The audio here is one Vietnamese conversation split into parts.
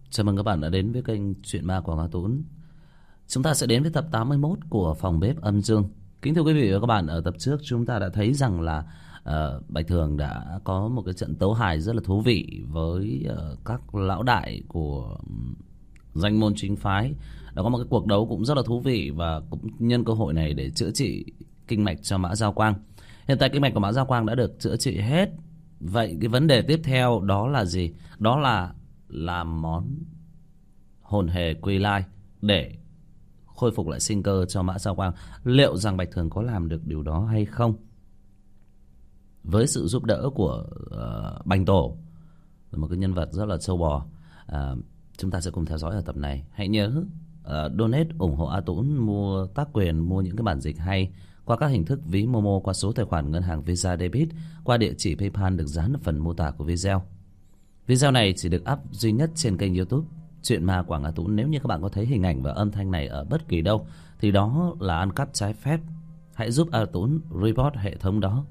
Chào mừng các bạn đã đến với kênh Chuyện Ma của Ngã Tún. Chúng ta sẽ đến với tập 81 của Phòng Bếp Âm Dương. Kính thưa quý vị và các bạn, ở tập trước chúng ta đã thấy rằng là Bạch Thường đã có một cái trận tấu hài rất là thú vị với các lão đại của danh môn chính phái. Đã có một cái cuộc đấu cũng rất là thú vị và cũng nhân cơ hội này để chữa trị kinh mạch cho Mã Giao Quang. Hiện tại kinh mạch của Mã Giao Quang đã được chữa trị hết. Vậy cái vấn đề tiếp theo đó là gì? Đó là làm món hồn hề quy lai để khôi phục lại sinh cơ cho Mã Giao Quang. Liệu rằng Bạch Thường có làm được điều đó hay không? Với sự giúp đỡ của Bành Tổ, một cái nhân vật rất là trâu bò, chúng ta sẽ cùng theo dõi ở tập này. Hãy nhớ donate ủng hộ A Tún mua tác quyền, mua những cái bản dịch hay qua các hình thức ví Momo, qua số tài khoản ngân hàng Visa Debit, qua địa chỉ PayPal được dán ở phần mô tả của video. Video này chỉ được up duy nhất trên kênh YouTube Chuyện Ma Quảng A Tún. Nếu như các bạn có thấy hình ảnh và âm thanh này ở bất kỳ đâu thì đó là ăn cắp trái phép. Hãy giúp A Tún report hệ thống đó.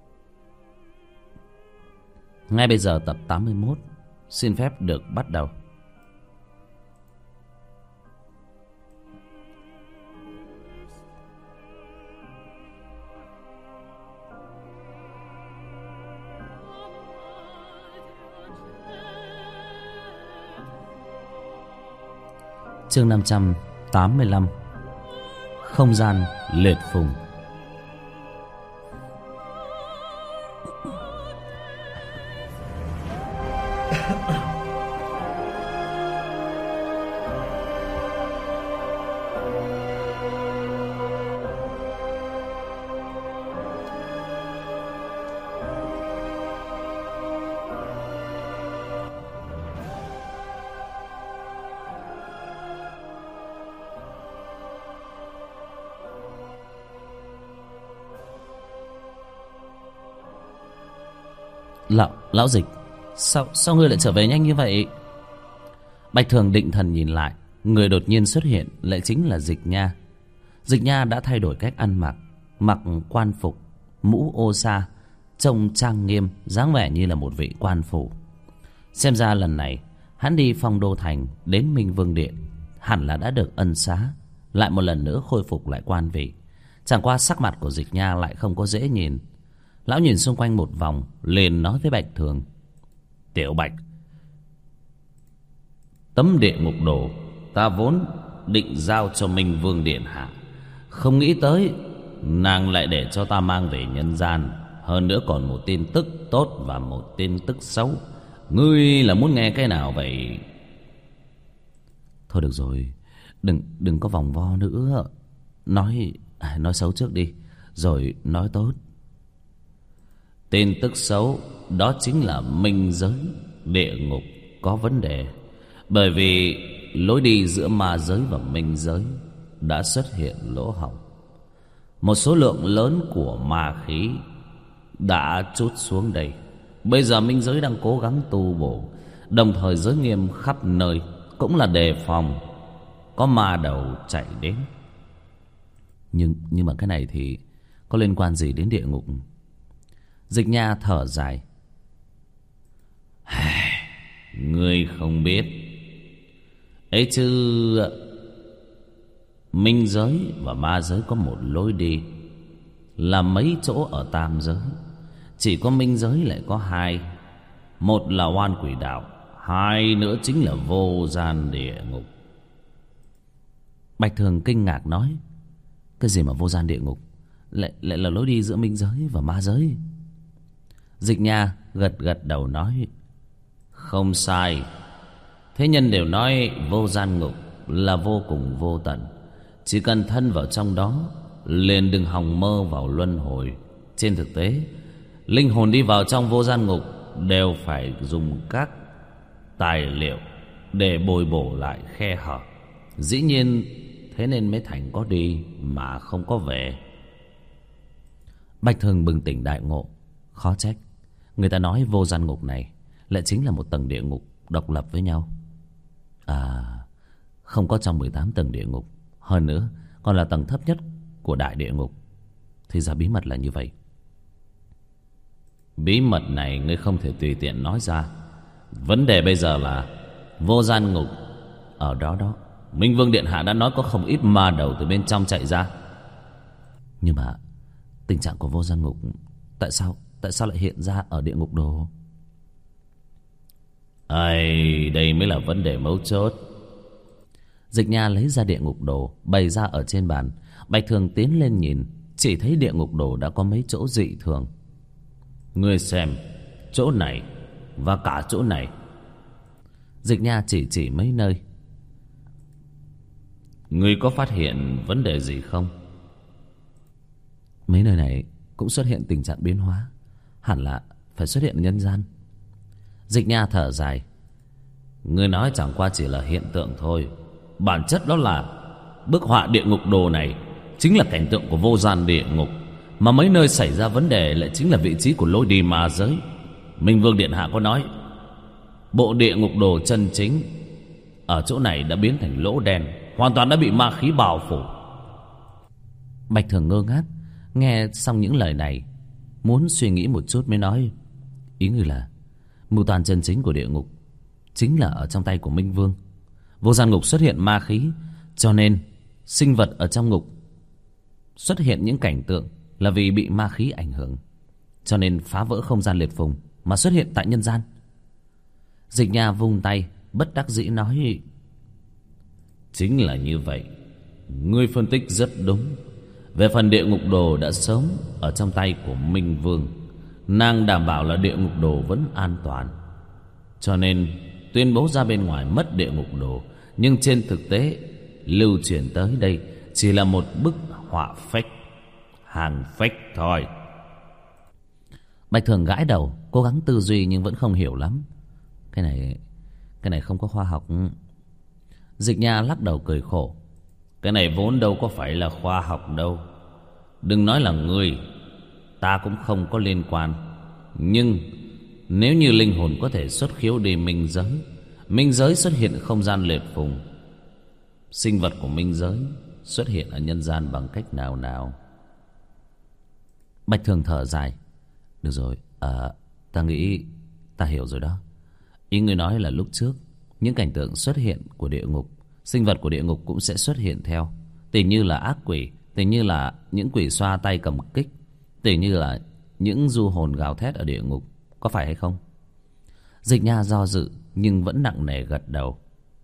Ngay bây giờ tập 81 xin phép được bắt đầu. Chương 585. Không gian liệt phùng. Lão Dịch, sao ngươi lại trở về nhanh như vậy? Bạch Thường định thần nhìn lại, người đột nhiên xuất hiện lại chính là Dịch Nha. Dịch Nha đã thay đổi cách ăn mặc, mặc quan phục, mũ ô sa, trông trang nghiêm, dáng vẻ như là một vị quan phủ. Xem ra lần này hắn đi Phong Đô Thành đến Minh Vương Điện hẳn là đã được ân xá, lại một lần nữa khôi phục lại quan vị. Chẳng qua sắc mặt của Dịch Nha lại không có dễ nhìn. Lão nhìn xung quanh một vòng, liền nói với Bạch Thường: Tiểu Bạch, tấm địa ngục đồ ta vốn định giao cho Minh Vương Điện hạ, không nghĩ tới nàng lại để cho ta mang về nhân gian. Hơn nữa còn một tin tức tốt và một tin tức xấu. Ngươi là muốn nghe cái nào vậy? Thôi được rồi, đừng có vòng vo nữa. Nói xấu trước đi, rồi nói tốt. Tin tức xấu đó chính là minh giới địa ngục có vấn đề. Bởi vì lối đi giữa ma giới và minh giới đã xuất hiện lỗ hổng. Một số lượng lớn của ma khí đã trút xuống đây. Bây giờ minh giới đang cố gắng tu bổ, đồng thời giới nghiêm khắp nơi cũng là đề phòng có ma đầu chạy đến. Nhưng mà cái này thì có liên quan gì đến địa ngục? Dịch Nha thở dài: Ngươi không biết ấy chứ, minh giới và ma giới có một lối đi, là mấy chỗ ở tam giới. Chỉ có minh giới lại có hai. Một là oan quỷ đạo, hai nữa chính là vô gian địa ngục. Bạch Thường kinh ngạc nói: Cái gì mà vô gian địa ngục lại là lối đi giữa minh giới và ma giới? Dịch Nha gật đầu nói: Không sai. Thế nhân đều nói vô gian ngục là vô cùng vô tận. Chỉ cần thân vào trong đó, liền đừng hòng mơ vào luân hồi. Trên thực tế, linh hồn đi vào trong vô gian ngục đều phải dùng các tài liệu để bồi bổ lại khe hở. Dĩ nhiên thế nên mới thành có đi mà không có về. Bạch Thường bừng tỉnh đại ngộ. Khó trách người ta nói vô gian ngục này lại chính là một tầng địa ngục độc lập với nhau. Không có trong 18 tầng địa ngục. Hơn nữa còn là tầng thấp nhất của đại địa ngục. Thì ra bí mật là như vậy. Bí mật này ngươi không thể tùy tiện nói ra. Vấn đề bây giờ là Vô Gian Ngục ở đó đó. Minh Vương điện hạ đã nói có không ít ma đầu từ bên trong chạy ra. Nhưng mà tình trạng của Vô Gian Ngục tại sao lại hiện ra ở địa ngục đồ? Đây mới là vấn đề mấu chốt. Dịch Nha lấy ra địa ngục đồ bày ra ở trên bàn. Bạch Thường tiến lên nhìn, chỉ thấy địa ngục đồ đã có mấy chỗ dị thường. Ngươi xem, chỗ này và cả chỗ này. Dịch Nha chỉ mấy nơi. Ngươi có phát hiện vấn đề gì không? Mấy nơi này cũng xuất hiện tình trạng biến hóa, hẳn là phải xuất hiện ở nhân gian. Dịch Nha thở dài. Ngươi nói chẳng qua chỉ là hiện tượng thôi. Bản chất đó là bức họa địa ngục đồ này chính là cảnh tượng của vô gian địa ngục, mà mấy nơi xảy ra vấn đề lại chính là vị trí của lối đi ma giới. Minh Vương điện hạ có nói bộ địa ngục đồ chân chính ở chỗ này đã biến thành lỗ đen, hoàn toàn đã bị ma khí bao phủ. Bạch Thường ngơ ngác nghe xong những lời này, muốn suy nghĩ một chút mới nói. Ý người là mưu toàn chân chính của địa ngục chính là ở trong tay của Minh Vương. Vô gian ngục xuất hiện ma khí, cho nên sinh vật ở trong ngục xuất hiện những cảnh tượng là vì bị ma khí ảnh hưởng, cho nên phá vỡ không gian liệt phùng mà xuất hiện tại nhân gian. Dịch Nha vung tay bất đắc dĩ nói. Chính là như vậy. Ngươi phân tích rất đúng. Về phần địa ngục đồ đã sớm ở trong tay của Minh Vương, nàng đảm bảo là địa ngục đồ vẫn an toàn, cho nên tuyên bố ra bên ngoài mất địa ngục đồ. Nhưng trên thực tế lưu truyền tới đây chỉ là một bức họa phách, hàng phách thôi. Bạch Thường gãi đầu, cố gắng tư duy nhưng vẫn không hiểu lắm. Cái này không có khoa học. Dịch Nha lắc đầu cười khổ. Cái này vốn đâu có phải là khoa học đâu. Đừng nói là ngươi, ta cũng không có liên quan. Nhưng nếu như linh hồn có thể xuất khiếu đi minh giới xuất hiện không gian liệt phùng, sinh vật của minh giới xuất hiện ở nhân gian bằng cách nào? Bạch Thường thở dài. Được rồi, ta nghĩ ta hiểu rồi đó. Ý ngươi nói là lúc trước những cảnh tượng xuất hiện của địa ngục, sinh vật của địa ngục cũng sẽ xuất hiện theo. Tỉ như là ác quỷ, tỉ như là những quỷ xoa tay cầm kích, tỉ như là những du hồn gào thét ở địa ngục, có phải hay không? Dịch Nha do dự nhưng vẫn nặng nề gật đầu.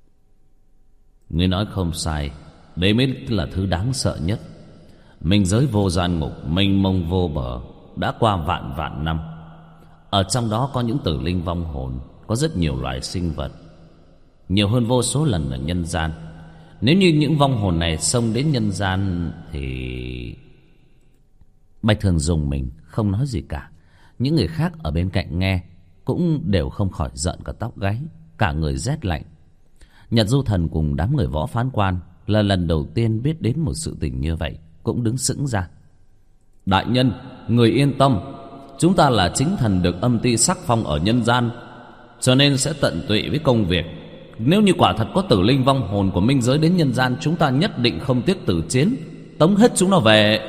Ngươi nói không sai, đấy mới là thứ đáng sợ nhất. Minh giới vô gian ngục mênh mông vô bờ, đã qua vạn năm. Ở trong đó có những tử linh vong hồn, có rất nhiều loài sinh vật, nhiều hơn vô số lần ở nhân gian. Nếu như những vong hồn này xông đến nhân gian thì... Bạch Thường dùng mình không nói gì cả. Những người khác ở bên cạnh nghe cũng đều không khỏi giận cả tóc gáy, cả người rét lạnh. Nhật Du Thần cùng đám người võ phán quan là lần đầu tiên biết đến một sự tình như vậy, cũng đứng sững ra. Đại nhân, người yên tâm, chúng ta là chính thần được âm ti sắc phong ở nhân gian, cho nên sẽ tận tụy với công việc. Nếu như quả thật có tử linh vong hồn của minh giới đến nhân gian, chúng ta nhất định không tiếc tử chiến, tống hết chúng nó về.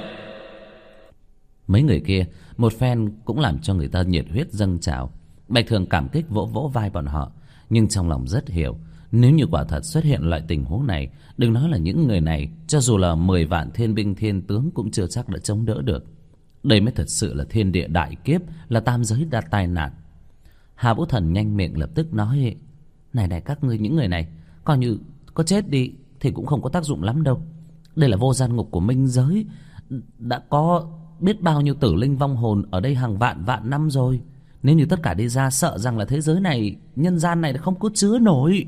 Mấy người kia một phen cũng làm cho người ta nhiệt huyết dâng trào. Bạch Thường cảm kích vỗ vỗ vai bọn họ, nhưng trong lòng rất hiểu, nếu như quả thật xuất hiện loại tình huống này, đừng nói là những người này, cho dù là 10 vạn thiên binh thiên tướng cũng chưa chắc đã chống đỡ được. Đây mới thật sự là thiên địa đại kiếp, là tam giới đa tai nạn. Hà Vũ Thần nhanh miệng lập tức nói. Này các ngươi, những người này coi như có chết đi thì cũng không có tác dụng lắm đâu. Đây là vô gian ngục của minh giới, đã có biết bao nhiêu tử linh vong hồn ở đây hàng vạn năm rồi. Nếu như tất cả đi ra, sợ rằng là thế giới này, nhân gian này không có chứa nổi.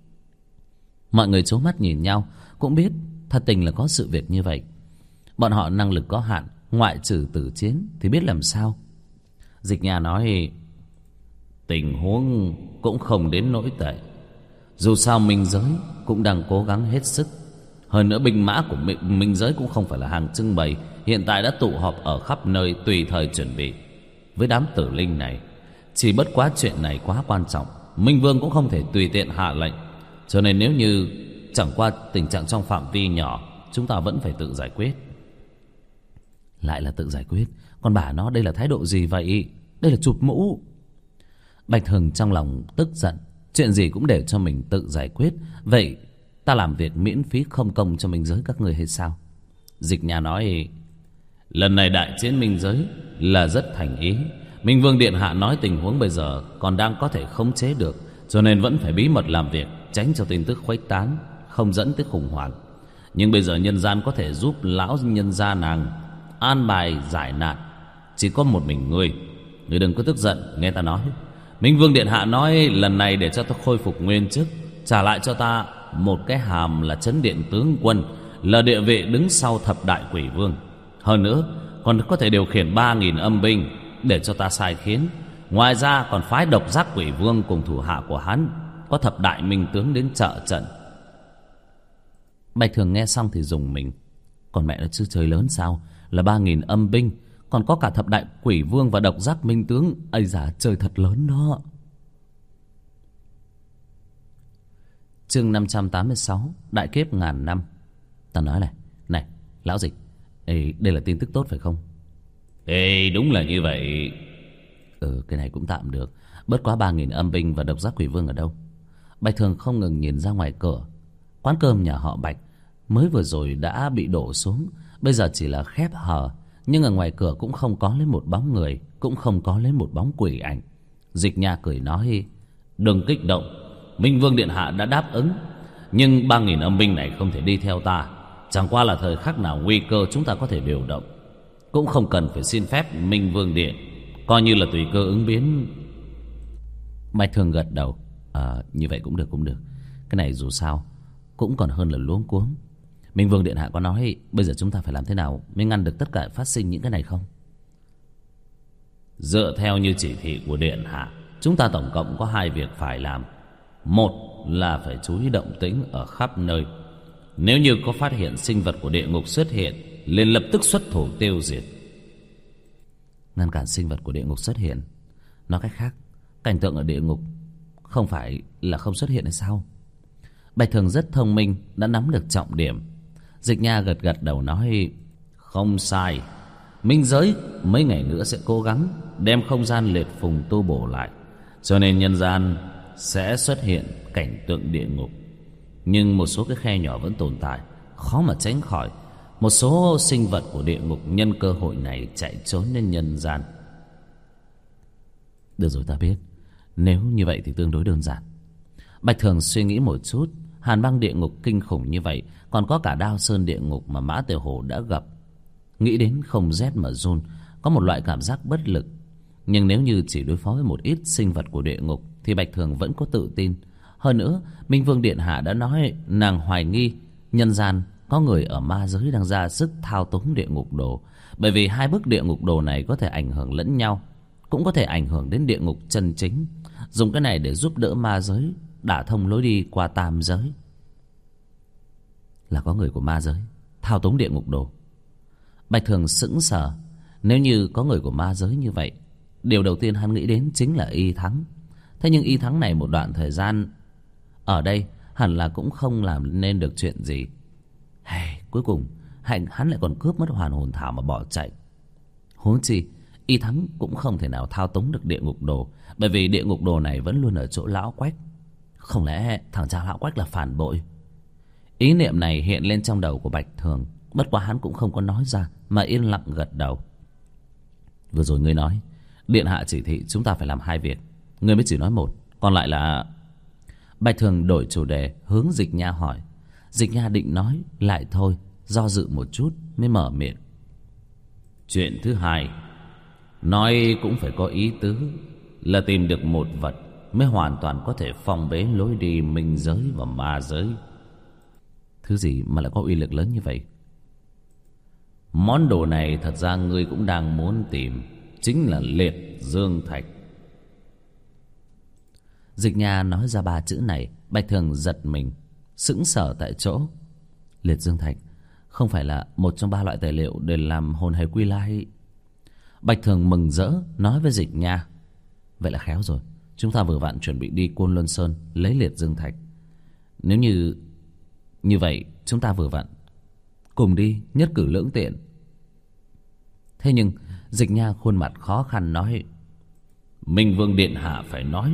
Mọi người trố mắt nhìn nhau, cũng biết thật tình là có sự việc như vậy. Bọn họ năng lực có hạn, ngoại trừ tử chiến thì biết làm sao. Dịch Nha nói. Tình huống cũng không đến nỗi tệ. Dù sao minh giới cũng đang cố gắng hết sức. Hơn nữa binh mã của minh giới cũng không phải là hàng trưng bày, hiện tại đã tụ họp ở khắp nơi tùy thời chuẩn bị. Với đám tử linh này, chỉ bất quá chuyện này quá quan trọng, Minh Vương cũng không thể tùy tiện hạ lệnh. Cho nên nếu như chẳng qua tình trạng trong phạm vi nhỏ, chúng ta vẫn phải tự giải quyết. Lại là tự giải quyết? Còn bà nó, đây là thái độ gì vậy? Đây là chụp mũ. Bạch Hừng trong lòng tức giận, Chuyện gì cũng để cho mình tự giải quyết. Vậy ta làm việc miễn phí không công cho minh giới các người hay sao? Dịch Nha nói: lần này đại chiến minh giới là rất thành ý. Minh Vương Điện Hạ nói tình huống bây giờ còn đang có thể khống chế được, cho nên vẫn phải bí mật làm việc, tránh cho tin tức khuếch tán, không dẫn tới khủng hoảng. Nhưng bây giờ nhân gian có thể giúp lão nhân gia nàng an bài giải nạn chỉ có một mình ngươi. Ngươi đừng có tức giận, nghe ta nói. Minh Vương Điện Hạ nói lần này để cho ta khôi phục nguyên chức, trả lại cho ta một cái hàm là Chấn Điện Tướng Quân, là địa vị đứng sau thập đại quỷ vương. Hơn nữa còn có thể điều khiển 3.000 âm binh để cho ta sai khiến. Ngoài ra còn phái Độc Giác Quỷ Vương cùng thủ hạ của hắn có thập đại minh tướng đến trợ trận. Bạch Thường nghe xong thì rùng mình. Còn mẹ nó chứ chơi lớn sao? Là 3.000 âm binh, còn có cả thập đại quỷ vương và Độc Giác minh tướng. Ây da, chơi thật lớn đó. Chương 586, Đại kiếp ngàn năm. Ta nói này, này, lão Dịch, đây là tin tức tốt phải không? Đúng là như vậy. Cái này cũng tạm được. Bớt quá 3.000 âm binh và Độc Giác quỷ vương ở đâu? Bạch Thường không ngừng nhìn ra ngoài cửa. Quán cơm nhà họ Bạch mới vừa rồi đã bị đổ xuống, bây giờ chỉ là khép hờ. Nhưng ở ngoài cửa cũng không có lấy một bóng người, cũng không có lấy một bóng quỷ ảnh. Dịch Nha cười nói: đừng kích động, Minh Vương Điện Hạ đã đáp ứng. Nhưng 3.000 âm binh này không thể đi theo ta. Chẳng qua là thời khắc nào nguy cơ chúng ta có thể điều động, cũng không cần phải xin phép Minh Vương Điện, coi như là tùy cơ ứng biến. Bạch Thường gật đầu. Như vậy cũng được, cũng được. Cái này dù sao cũng còn hơn là luống cuống. Minh Vương Điện Hạ có nói bây giờ chúng ta phải làm thế nào mới ngăn được tất cả phát sinh những cái này không? Dựa theo như chỉ thị của Điện Hạ, chúng ta tổng cộng có 2 việc phải làm. Một là phải chú ý động tĩnh ở khắp nơi. Nếu như có phát hiện sinh vật của địa ngục xuất hiện, liền lập tức xuất thủ tiêu diệt. Ngăn cản sinh vật của địa ngục xuất hiện. Nói cách khác, cảnh tượng ở địa ngục không phải là không xuất hiện hay sao? Bạch Thường rất thông minh, đã nắm được trọng điểm. Dịch Nha gật gật đầu nói: không sai. Minh giới mấy ngày nữa sẽ cố gắng đem không gian liệt phùng tu bổ lại, cho nên nhân gian sẽ xuất hiện cảnh tượng địa ngục. Nhưng một số cái khe nhỏ vẫn tồn tại, khó mà tránh khỏi. Một số sinh vật của địa ngục nhân cơ hội này chạy trốn lên nhân gian. Được rồi, ta biết. Nếu như vậy thì tương đối đơn giản. Bạch Thường suy nghĩ một chút. Hàn băng địa ngục kinh khủng như vậy, còn có cả Đao Sơn địa ngục mà Mã Tiểu Hổ đã gặp. Nghĩ đến không rét mà run, có một loại cảm giác bất lực. Nhưng nếu như chỉ đối phó với một ít sinh vật của địa ngục thì Bạch Thường vẫn có tự tin. Hơn nữa, Minh Vương Điện Hạ đã nói nàng hoài nghi nhân gian có người ở ma giới đang ra sức thao túng địa ngục đồ. Bởi vì 2 bức địa ngục đồ này có thể ảnh hưởng lẫn nhau, cũng có thể ảnh hưởng đến địa ngục chân chính. Dùng cái này để giúp đỡ ma giới đả thông lối đi qua tam giới. Là có người của ma giới thao túng địa ngục đồ. Bạch Thường sững sờ. Nếu như có người của ma giới như vậy, điều đầu tiên hắn nghĩ đến chính là Y Thắng. Thế nhưng Y Thắng này một đoạn thời gian ở đây hẳn là cũng không làm nên được chuyện gì. Cuối cùng hắn lại còn cướp mất hoàn hồn thảo mà bỏ chạy. Huống chi Y Thắng cũng không thể nào thao túng được địa ngục đồ, bởi vì địa ngục đồ này vẫn luôn ở chỗ lão Quách. Không lẽ thằng cha lão Quách là phản bội? Ý niệm này hiện lên trong đầu của Bạch Thường. Bất quá hắn cũng không có nói ra, mà yên lặng gật đầu. Vừa rồi ngươi nói Điện Hạ chỉ thị chúng ta phải làm 2 việc, ngươi mới chỉ nói 1, còn lại là... Bạch Thường đổi chủ đề, hướng Dịch Nha hỏi. Dịch Nha định nói lại thôi, do dự một chút mới mở miệng. Chuyện thứ 2 nói cũng phải có ý tứ, là tìm được một vật mới hoàn toàn có thể phong bế lối đi minh giới và ma giới. Thứ gì mà lại có uy lực lớn như vậy? Món đồ này thật ra ngươi cũng đang muốn tìm, chính là liệt dương thạch. Dịch Nha nói ra 3 chữ này, Bạch Thường giật mình, sững sờ tại chỗ. Liệt dương thạch không phải là một trong 3 loại tài liệu để làm hồn hài quy lai? Bạch Thường mừng rỡ nói với Dịch Nha. Vậy là khéo rồi, chúng ta vừa vặn chuẩn bị đi Côn Luân Sơn lấy liệt dương thạch. Nếu như vậy chúng ta vừa vặn cùng đi, nhất cử lưỡng tiện. Thế nhưng Dịch Nha khuôn mặt khó khăn nói: Minh Vương Điện Hạ phải nói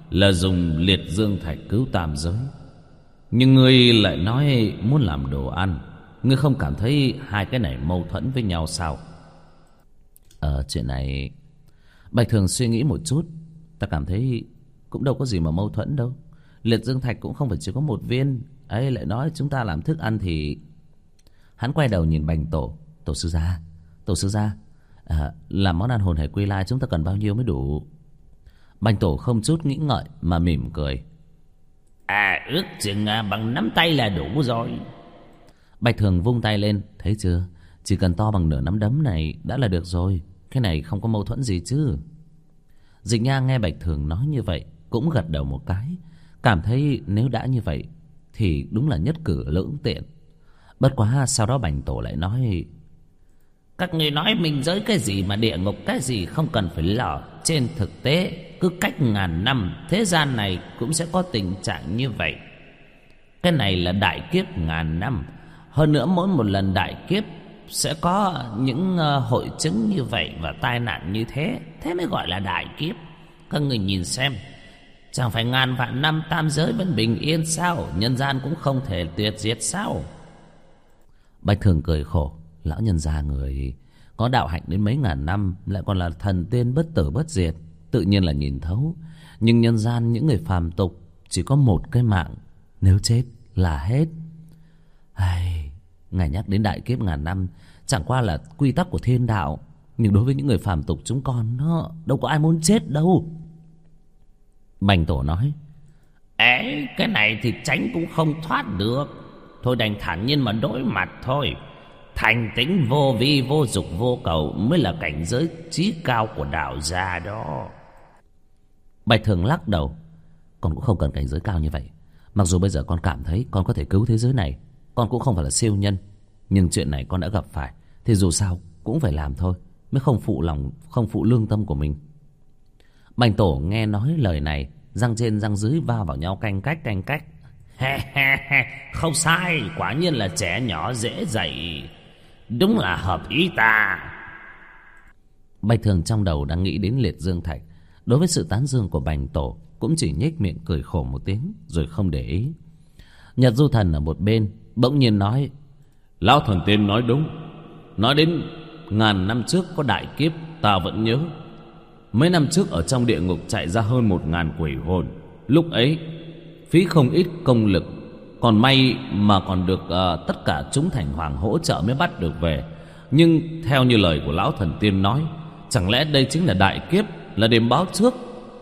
là dùng liệt dương thạch cứu tam giới. Nhưng ngươi lại nói muốn làm đồ ăn. Ngươi không cảm thấy hai cái này mâu thuẫn với nhau sao? Chuyện này Bạch Thường suy nghĩ một chút. Ta cảm thấy cũng đâu có gì mà mâu thuẫn đâu. Liệt dương thạch cũng không phải chỉ có một viên. Ấy lại nói chúng ta làm thức ăn thì... Hắn quay đầu nhìn Bành Tổ. Tổ sư gia, làm món ăn hồn hệ quy lai chúng ta cần bao nhiêu mới đủ? Bành Tổ không chút nghĩ ngợi mà mỉm cười. Ước chừng bằng nắm tay là đủ rồi. Bạch Thường vung tay lên. Thấy chưa, chỉ cần to bằng nửa nắm đấm này đã là được rồi. Cái này không có mâu thuẫn gì chứ. Dịch Nha nghe Bạch Thường nói như vậy cũng gật đầu một cái, cảm thấy nếu đã như vậy thì đúng là nhất cử lưỡng tiện. Bất quá sau đó Bành Tổ lại nói: các người nói minh giới cái gì mà địa ngục cái gì không cần phải lo. Trên thực tế cứ cách ngàn năm thế gian này cũng sẽ có tình trạng như vậy. Cái này là đại kiếp ngàn năm. Hơn nữa mỗi một lần đại kiếp sẽ có những hội chứng như vậy và tai nạn như thế. Thế mới gọi là đại kiếp. Các người nhìn xem, chẳng phải ngàn vạn năm tam giới vẫn bình yên sao? Nhân gian cũng không thể tuyệt diệt sao? Bạch Thường cười khổ. Lão nhân gia người có đạo hạnh đến mấy ngàn năm, lại còn là thần tiên bất tử bất diệt, tự nhiên là nhìn thấu. Nhưng nhân gian những người phàm tục chỉ có một cái mạng, nếu chết là hết. Ngài nhắc đến đại kiếp ngàn năm chẳng qua là quy tắc của thiên đạo, nhưng đối với những người phàm tục chúng con nó đâu có ai muốn chết đâu. Bành Tổ nói: cái này thì tránh cũng không thoát được. Thôi đành thản nhiên mà đối mặt thôi. Thành tính vô vi vô dục vô cầu mới là cảnh giới chí cao của đạo gia đó. Bạch Thường lắc đầu. Con cũng không cần cảnh giới cao như vậy. Mặc dù bây giờ con cảm thấy con có thể cứu thế giới này, con cũng không phải là siêu nhân, nhưng chuyện này con đã gặp phải thì dù sao cũng phải làm thôi, mới không phụ lòng, không phụ lương tâm của mình. Bành Tổ nghe nói lời này, răng trên răng dưới va vào nhau canh cách. Không sai, quả nhiên là trẻ nhỏ dễ dạy, đúng là hợp ý ta. Bạch Thường trong đầu đang nghĩ đến liệt dương thạch, đối với sự tán dương của Bành Tổ cũng chỉ nhếch miệng cười khổ một tiếng rồi không để ý. Nhật Du Thần ở một bên bỗng nhiên nói: lão thần tiên nói đúng. Nói đến ngàn năm trước có đại kiếp, ta vẫn nhớ. Mấy năm trước ở trong địa ngục chạy ra hơn 1000 quỷ hồn. Lúc ấy phí không ít công lực, còn may mà còn được tất cả chúng thành hoàng hỗ trợ mới bắt được về. Nhưng theo như lời của lão thần tiên nói, chẳng lẽ đây chính là đại kiếp, là đêm báo trước?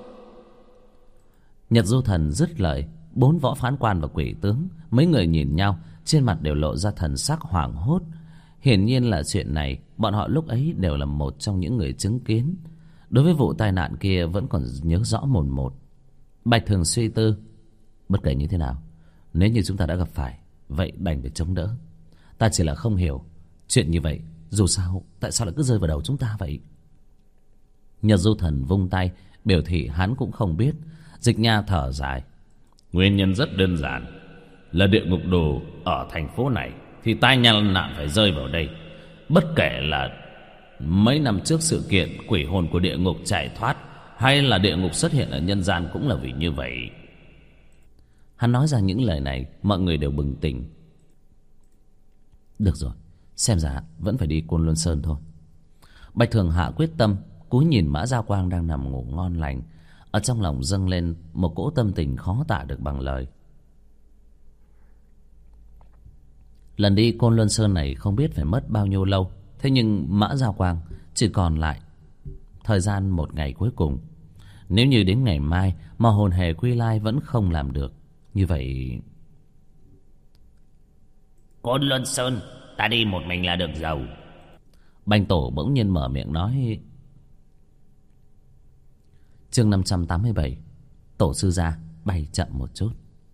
Nhật Du Thần dứt lời, 4 võ phán quan và quỷ tướng mấy người nhìn nhau, trên mặt đều lộ ra thần sắc hoảng hốt. Hiển nhiên là chuyện này bọn họ lúc ấy đều là một trong những người chứng kiến. Đối với vụ tai nạn kia vẫn còn nhớ rõ mồn một. Bạch Thường suy tư: bất kể như thế nào, nếu như chúng ta đã gặp phải, vậy đành phải chống đỡ. Ta chỉ là không hiểu chuyện như vậy, dù sao tại sao lại cứ rơi vào đầu chúng ta vậy? Nhật Du Thần vung tay biểu thị hắn cũng không biết. Dịch Nha thở dài: nguyên nhân rất đơn giản, là địa ngục đồ ở thành phố này thì tai nạn phải rơi vào đây. Bất kể là mấy năm trước sự kiện quỷ hồn của địa ngục chạy thoát, hay là địa ngục xuất hiện ở nhân gian, cũng là vì như vậy. Hắn nói ra những lời này, mọi người đều bừng tỉnh. Được rồi, xem ra vẫn phải đi Côn Luân Sơn thôi. Bạch Thường hạ quyết tâm, cúi nhìn Mã Gia Quang đang nằm ngủ ngon lành. Ở trong lòng dâng lên một cỗ tâm tình khó tả được bằng lời. Lần đi Côn Luân Sơn này không biết phải mất bao nhiêu lâu. Thế nhưng Mã Gia Quang chỉ còn lại thời gian 1 ngày cuối cùng. Nếu như đến ngày mai mà hồn hề quy lai vẫn không làm được, như vậy Côn Luân Sơn ta đi một mình là được rồi. Bành Tổ bỗng nhiên mở miệng nói. Chương 587. Tổ sư gia bay chậm một chút.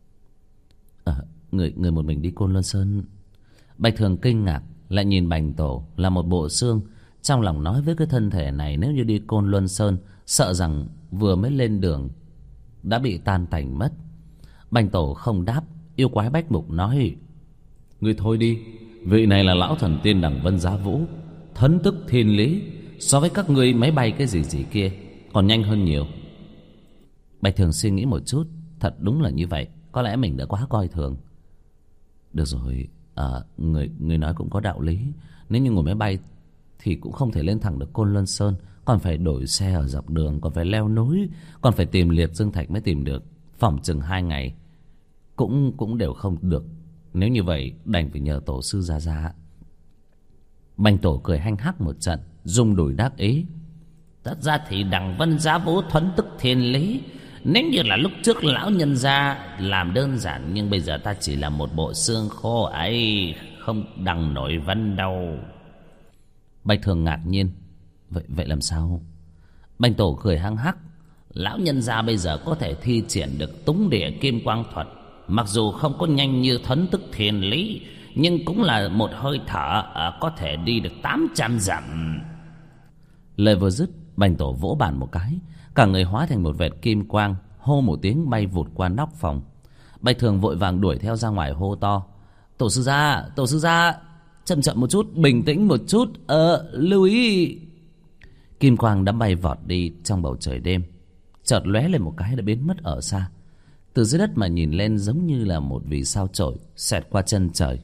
Người một mình đi Côn Luân Sơn? Bạch Thường kinh ngạc, lại nhìn Bành Tổ là một bộ xương. Trong lòng nói với cái thân thể này, nếu như đi Côn Luân Sơn, sợ rằng vừa mới lên đường đã bị tan tành mất. Bành Tổ không đáp. Yêu quái Bách Mục nói: ngươi thôi đi, vị này là lão thần tiên đẳng Vân Giá Vũ, thấn tức thiên lý, so với các ngươi máy bay cái gì kia còn nhanh hơn nhiều. Bạch Thường suy nghĩ một chút. Thật đúng là như vậy. Có lẽ mình đã quá coi thường. Được rồi, người nói cũng có đạo lý. Nếu như ngồi máy bay thì cũng không thể lên thẳng được Côn Luân Sơn, còn phải đổi xe ở dọc đường, còn phải leo núi, còn phải tìm liệt dương thạch mới tìm được. Phỏng chừng 2 ngày cũng đều không được. Nếu như vậy đành phải nhờ tổ sư ra ra. Bành Tổ cười hanh hắc một trận, rung đùi đắc ý. Thật ra thì đằng Vân Giá Vũ thuấn tức thiên lý. Nếu như là lúc trước lão nhân gia làm đơn giản, nhưng bây giờ ta chỉ là một bộ xương khô ấy, không đằng nổi vân đâu. Bạch Thường ngạc nhiên. Vậy làm sao? Bành Tổ cười hăng hắc. Lão nhân gia bây giờ có thể thi triển được túng địa kim quang thuật. Mặc dù không có nhanh như thuấn tức thiên lý, nhưng cũng là một hơi thở có thể đi được 800 dặm. Lời vừa dứt, Bành Tổ vỗ bàn một cái, cả người hóa thành một vệt kim quang, hô một tiếng bay vụt qua nóc phòng. Bạch Thường vội vàng đuổi theo ra ngoài hô to. Tổ sư gia, chậm chậm một chút, bình tĩnh một chút, lưu ý. Kim quang đã bay vọt đi trong bầu trời đêm, chợt lóe lên một cái đã biến mất ở xa. Từ dưới đất mà nhìn lên giống như là một vì sao chổi xẹt qua chân trời.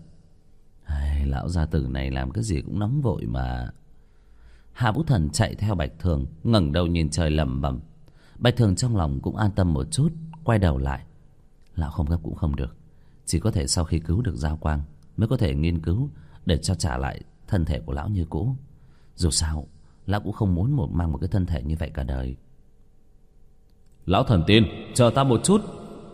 Lão gia tử này làm cái gì cũng nóng vội mà. Hạ Vũ Thần chạy theo Bạch Thường, ngẩng đầu nhìn trời lẩm bẩm. Bạch Thường trong lòng cũng an tâm một chút, quay đầu lại. Lão không gấp cũng không được, chỉ có thể sau khi cứu được Giao Quang mới có thể nghiên cứu để cho trả lại thân thể của lão như cũ. Dù sao lão cũng không muốn mang một cái thân thể như vậy cả đời. Lão thần tiên, chờ ta một chút.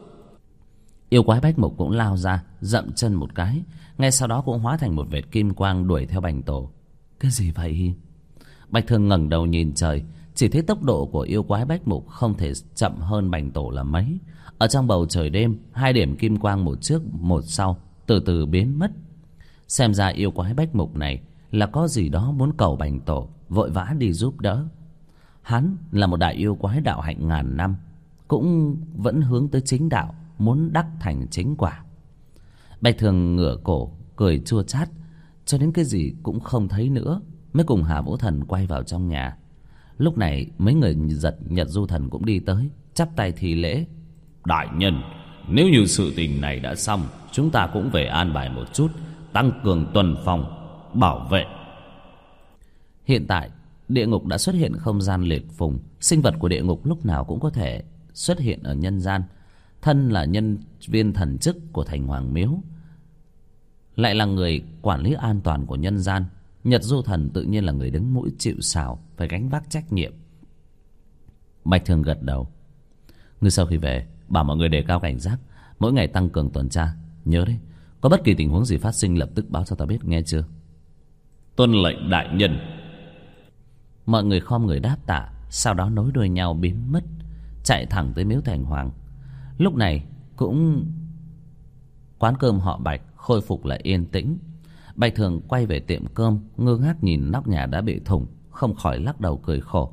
Yêu quái Bách Mục cũng lao ra, dậm chân một cái, ngay sau đó cũng hóa thành một vệt kim quang đuổi theo Bành Tổ. Cái gì vậy? Bạch Thường ngẩng đầu nhìn trời, chỉ thấy tốc độ của yêu quái Bách Mục không thể chậm hơn Bành Tổ là mấy. Ở trong bầu trời đêm, 2 điểm kim quang một trước một sau từ từ biến mất. Xem ra yêu quái Bách Mục này là có gì đó muốn cầu Bành Tổ vội vã đi giúp đỡ. Hắn là một đại yêu quái đạo hạnh ngàn năm, cũng vẫn hướng tới chính đạo, muốn đắc thành chính quả. Bạch Thường ngửa cổ cười chua chát, cho đến cái gì cũng không thấy nữa, mới cùng Hà Vũ Thần quay vào trong nhà. Lúc này mấy người Nhật Du Thần cũng đi tới, chắp tay thi lễ. Đại nhân, nếu như sự tình này đã xong, chúng ta cũng về an bài một chút, tăng cường tuần phòng, bảo vệ. Hiện tại địa ngục đã xuất hiện không gian liệt phùng. Sinh vật của địa ngục lúc nào cũng có thể xuất hiện ở nhân gian. Thân là nhân viên thần chức của thành Hoàng Miếu, lại là người quản lý an toàn của nhân gian, Nhật Du Thần tự nhiên là người đứng mũi chịu sào, phải gánh vác trách nhiệm. Bạch Thường gật đầu. Ngươi sau khi về bảo mọi người đề cao cảnh giác, mỗi ngày tăng cường tuần tra. Nhớ đấy, có bất kỳ tình huống gì phát sinh lập tức báo cho ta biết, nghe chưa? Tuân lệnh đại nhân. Mọi người khom người đáp tạ, sau đó nối đuôi nhau biến mất, chạy thẳng tới miếu thành Hoàng. Lúc này cũng quán cơm họ Bạch khôi phục lại yên tĩnh. Bạch Thường quay về tiệm cơm, ngơ ngác nhìn nóc nhà đã bị thủng, không khỏi lắc đầu cười khổ.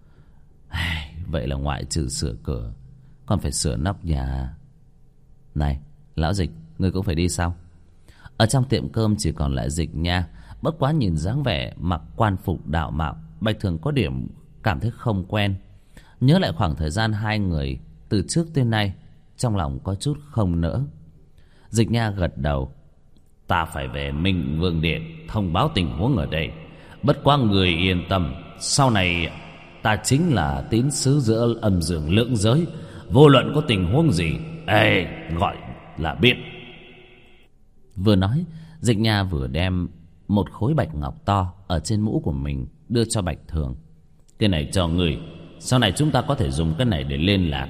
Vậy là ngoại trừ sửa cửa còn phải sửa nóc nhà. Này lão Dịch, ngươi cũng phải đi sao? Ở trong tiệm cơm chỉ còn lại Dịch Nha. Bất quá nhìn dáng vẻ mặc quan phục đạo mạo, Bạch Thường có điểm cảm thấy không quen. Nhớ lại khoảng thời gian hai người từ trước tới nay, trong lòng có chút không nỡ. Dịch Nha gật đầu. Ta phải về Minh Vương Điện thông báo tình huống ở đây. Bất quá người yên tâm, sau này ta chính là tín sứ giữa âm dương lưỡng giới, vô luận có tình huống gì gọi là biết. Vừa nói, Dịch Nha vừa đem một khối bạch ngọc to ở trên mũ của mình đưa cho Bạch Thường. Cái này cho người, sau này chúng ta có thể dùng cái này để liên lạc.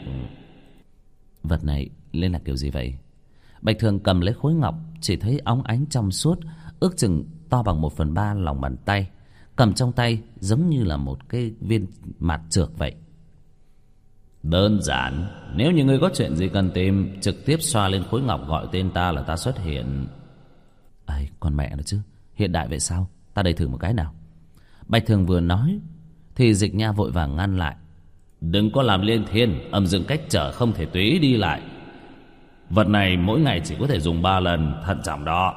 Vật này liên lạc kiểu gì vậy? Bạch Thường cầm lấy khối ngọc, chỉ thấy óng ánh trong suốt, ước chừng to bằng 1/3 lòng bàn tay, cầm trong tay giống như là một cái viên mạt trược vậy. Đơn giản, nếu như ngươi có chuyện gì cần tìm, trực tiếp xoa lên khối ngọc gọi tên ta là ta xuất hiện. Con mẹ nó chứ, hiện đại vậy sao? Ta đây thử một cái nào. Bạch Thường vừa nói thì Dịch Nha vội vàng ngăn lại. Đừng có làm liên thiên, âm dương cách trở không thể tùy ý đi lại. Vật này mỗi ngày chỉ có thể dùng 3 lần, thận trọng đó.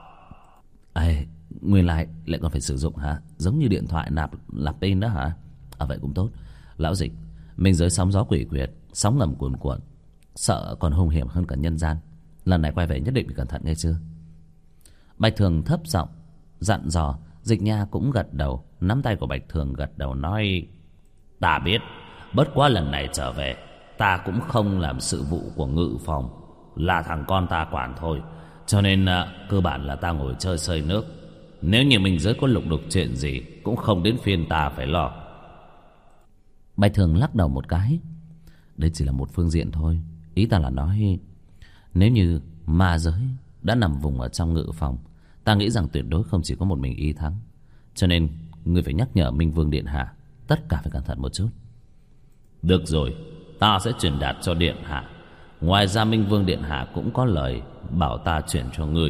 Nguyên lại còn phải sử dụng hả? Giống như điện thoại nạp pin đó hả? Vậy cũng tốt. Lão Dịch, mình giới sóng gió quỷ quyệt, Sóng ngầm cuồn cuộn, sợ còn hung hiểm hơn cả nhân gian. Lần này quay về nhất định phải cẩn thận nghe chưa? Bạch Thường thấp giọng dặn dò. Dịch Nha cũng gật đầu, nắm tay của Bạch Thường gật đầu nói: ta biết, bất quá lần này trở về ta cũng không làm sự vụ của ngự phòng, là thằng con ta quản thôi, cho nên cơ bản là ta ngồi chơi sơi nước. Nếu như mình giới có lục đục chuyện gì cũng không đến phiên ta phải lo. Bạch Thường lắc đầu một cái. Đấy chỉ là một phương diện thôi. Ý ta là nói, nếu như ma giới đã nằm vùng ở trong ngự phòng, ta nghĩ rằng tuyệt đối không chỉ có một mình y thắng. Cho nên ngươi phải nhắc nhở Minh Vương điện hạ tất cả phải cẩn thận một chút. Được rồi, ta sẽ truyền đạt cho điện hạ. Ngoài ra Minh Vương điện hạ cũng có lời bảo ta chuyển cho ngươi.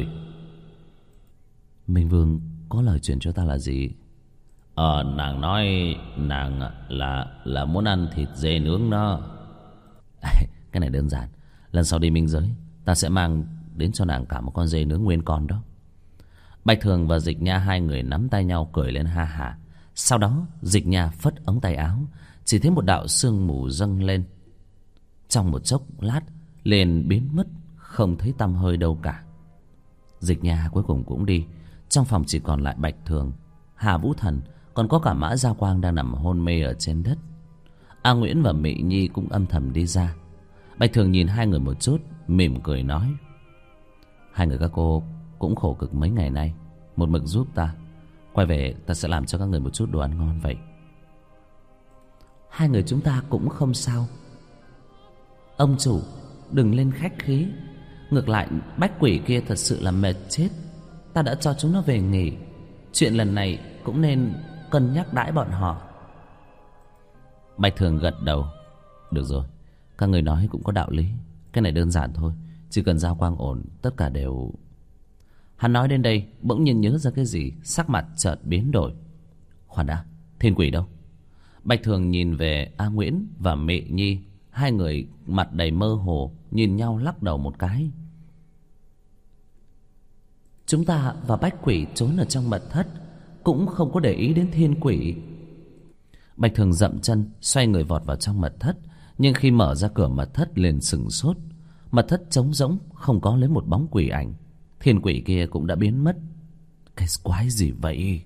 Minh Vương có lời chuyển cho ta là gì? Nàng nói nàng là muốn ăn thịt dê nướng đó. Cái này đơn giản. Lần sau đi minh giới, ta sẽ mang đến cho nàng cả một con dê nướng nguyên con đó. Bạch Thường và Dịch Nha hai người nắm tay nhau cười lên ha hả. Sau đó Dịch Nha phất ống tay áo, chỉ thấy một đạo sương mù dâng lên. Trong một chốc lát liền biến mất, không thấy tăm hơi đâu cả. Dịch Nha cuối cùng cũng đi. Trong phòng chỉ còn lại Bạch Thường, Hà Vũ Thần, còn có cả Mã Gia Quang đang nằm hôn mê ở trên đất. A Nguyễn và Mị Nhi cũng âm thầm đi ra. Bạch Thường nhìn hai người một chút, mỉm cười nói: hai người các cô cũng khổ cực mấy ngày nay, một mực giúp ta. Quay về ta sẽ làm cho các người một chút đồ ăn ngon vậy. Hai người chúng ta cũng không sao. Ông chủ đừng lên khách khí. Ngược lại bách quỷ kia thật sự là mệt chết. Ta đã cho chúng nó về nghỉ. Chuyện lần này cũng nên cân nhắc đãi bọn họ. Bạch Thường gật đầu. Được rồi, các người nói cũng có đạo lý. Cái này đơn giản thôi, chỉ cần giao quang ổn, tất cả đều... Hắn nói đến đây bỗng nhiên nhớ ra cái gì, sắc mặt chợt biến đổi. Khoan đã, Thiên Quỷ đâu? Bạch Thường nhìn về A Nguyễn và Mị Nhi. Hai người mặt đầy mơ hồ, nhìn nhau lắc đầu một cái. Chúng ta và bách quỷ trốn ở trong mật thất, cũng không có để ý đến Thiên Quỷ. Bạch Thường dậm chân xoay người vọt vào trong mật thất. Nhưng khi mở ra cửa mật thất liền sửng sốt. Mật thất trống rỗng, không có lấy một bóng quỷ ảnh. Thiên Quỷ kia cũng đã biến mất. Cái quái gì vậy?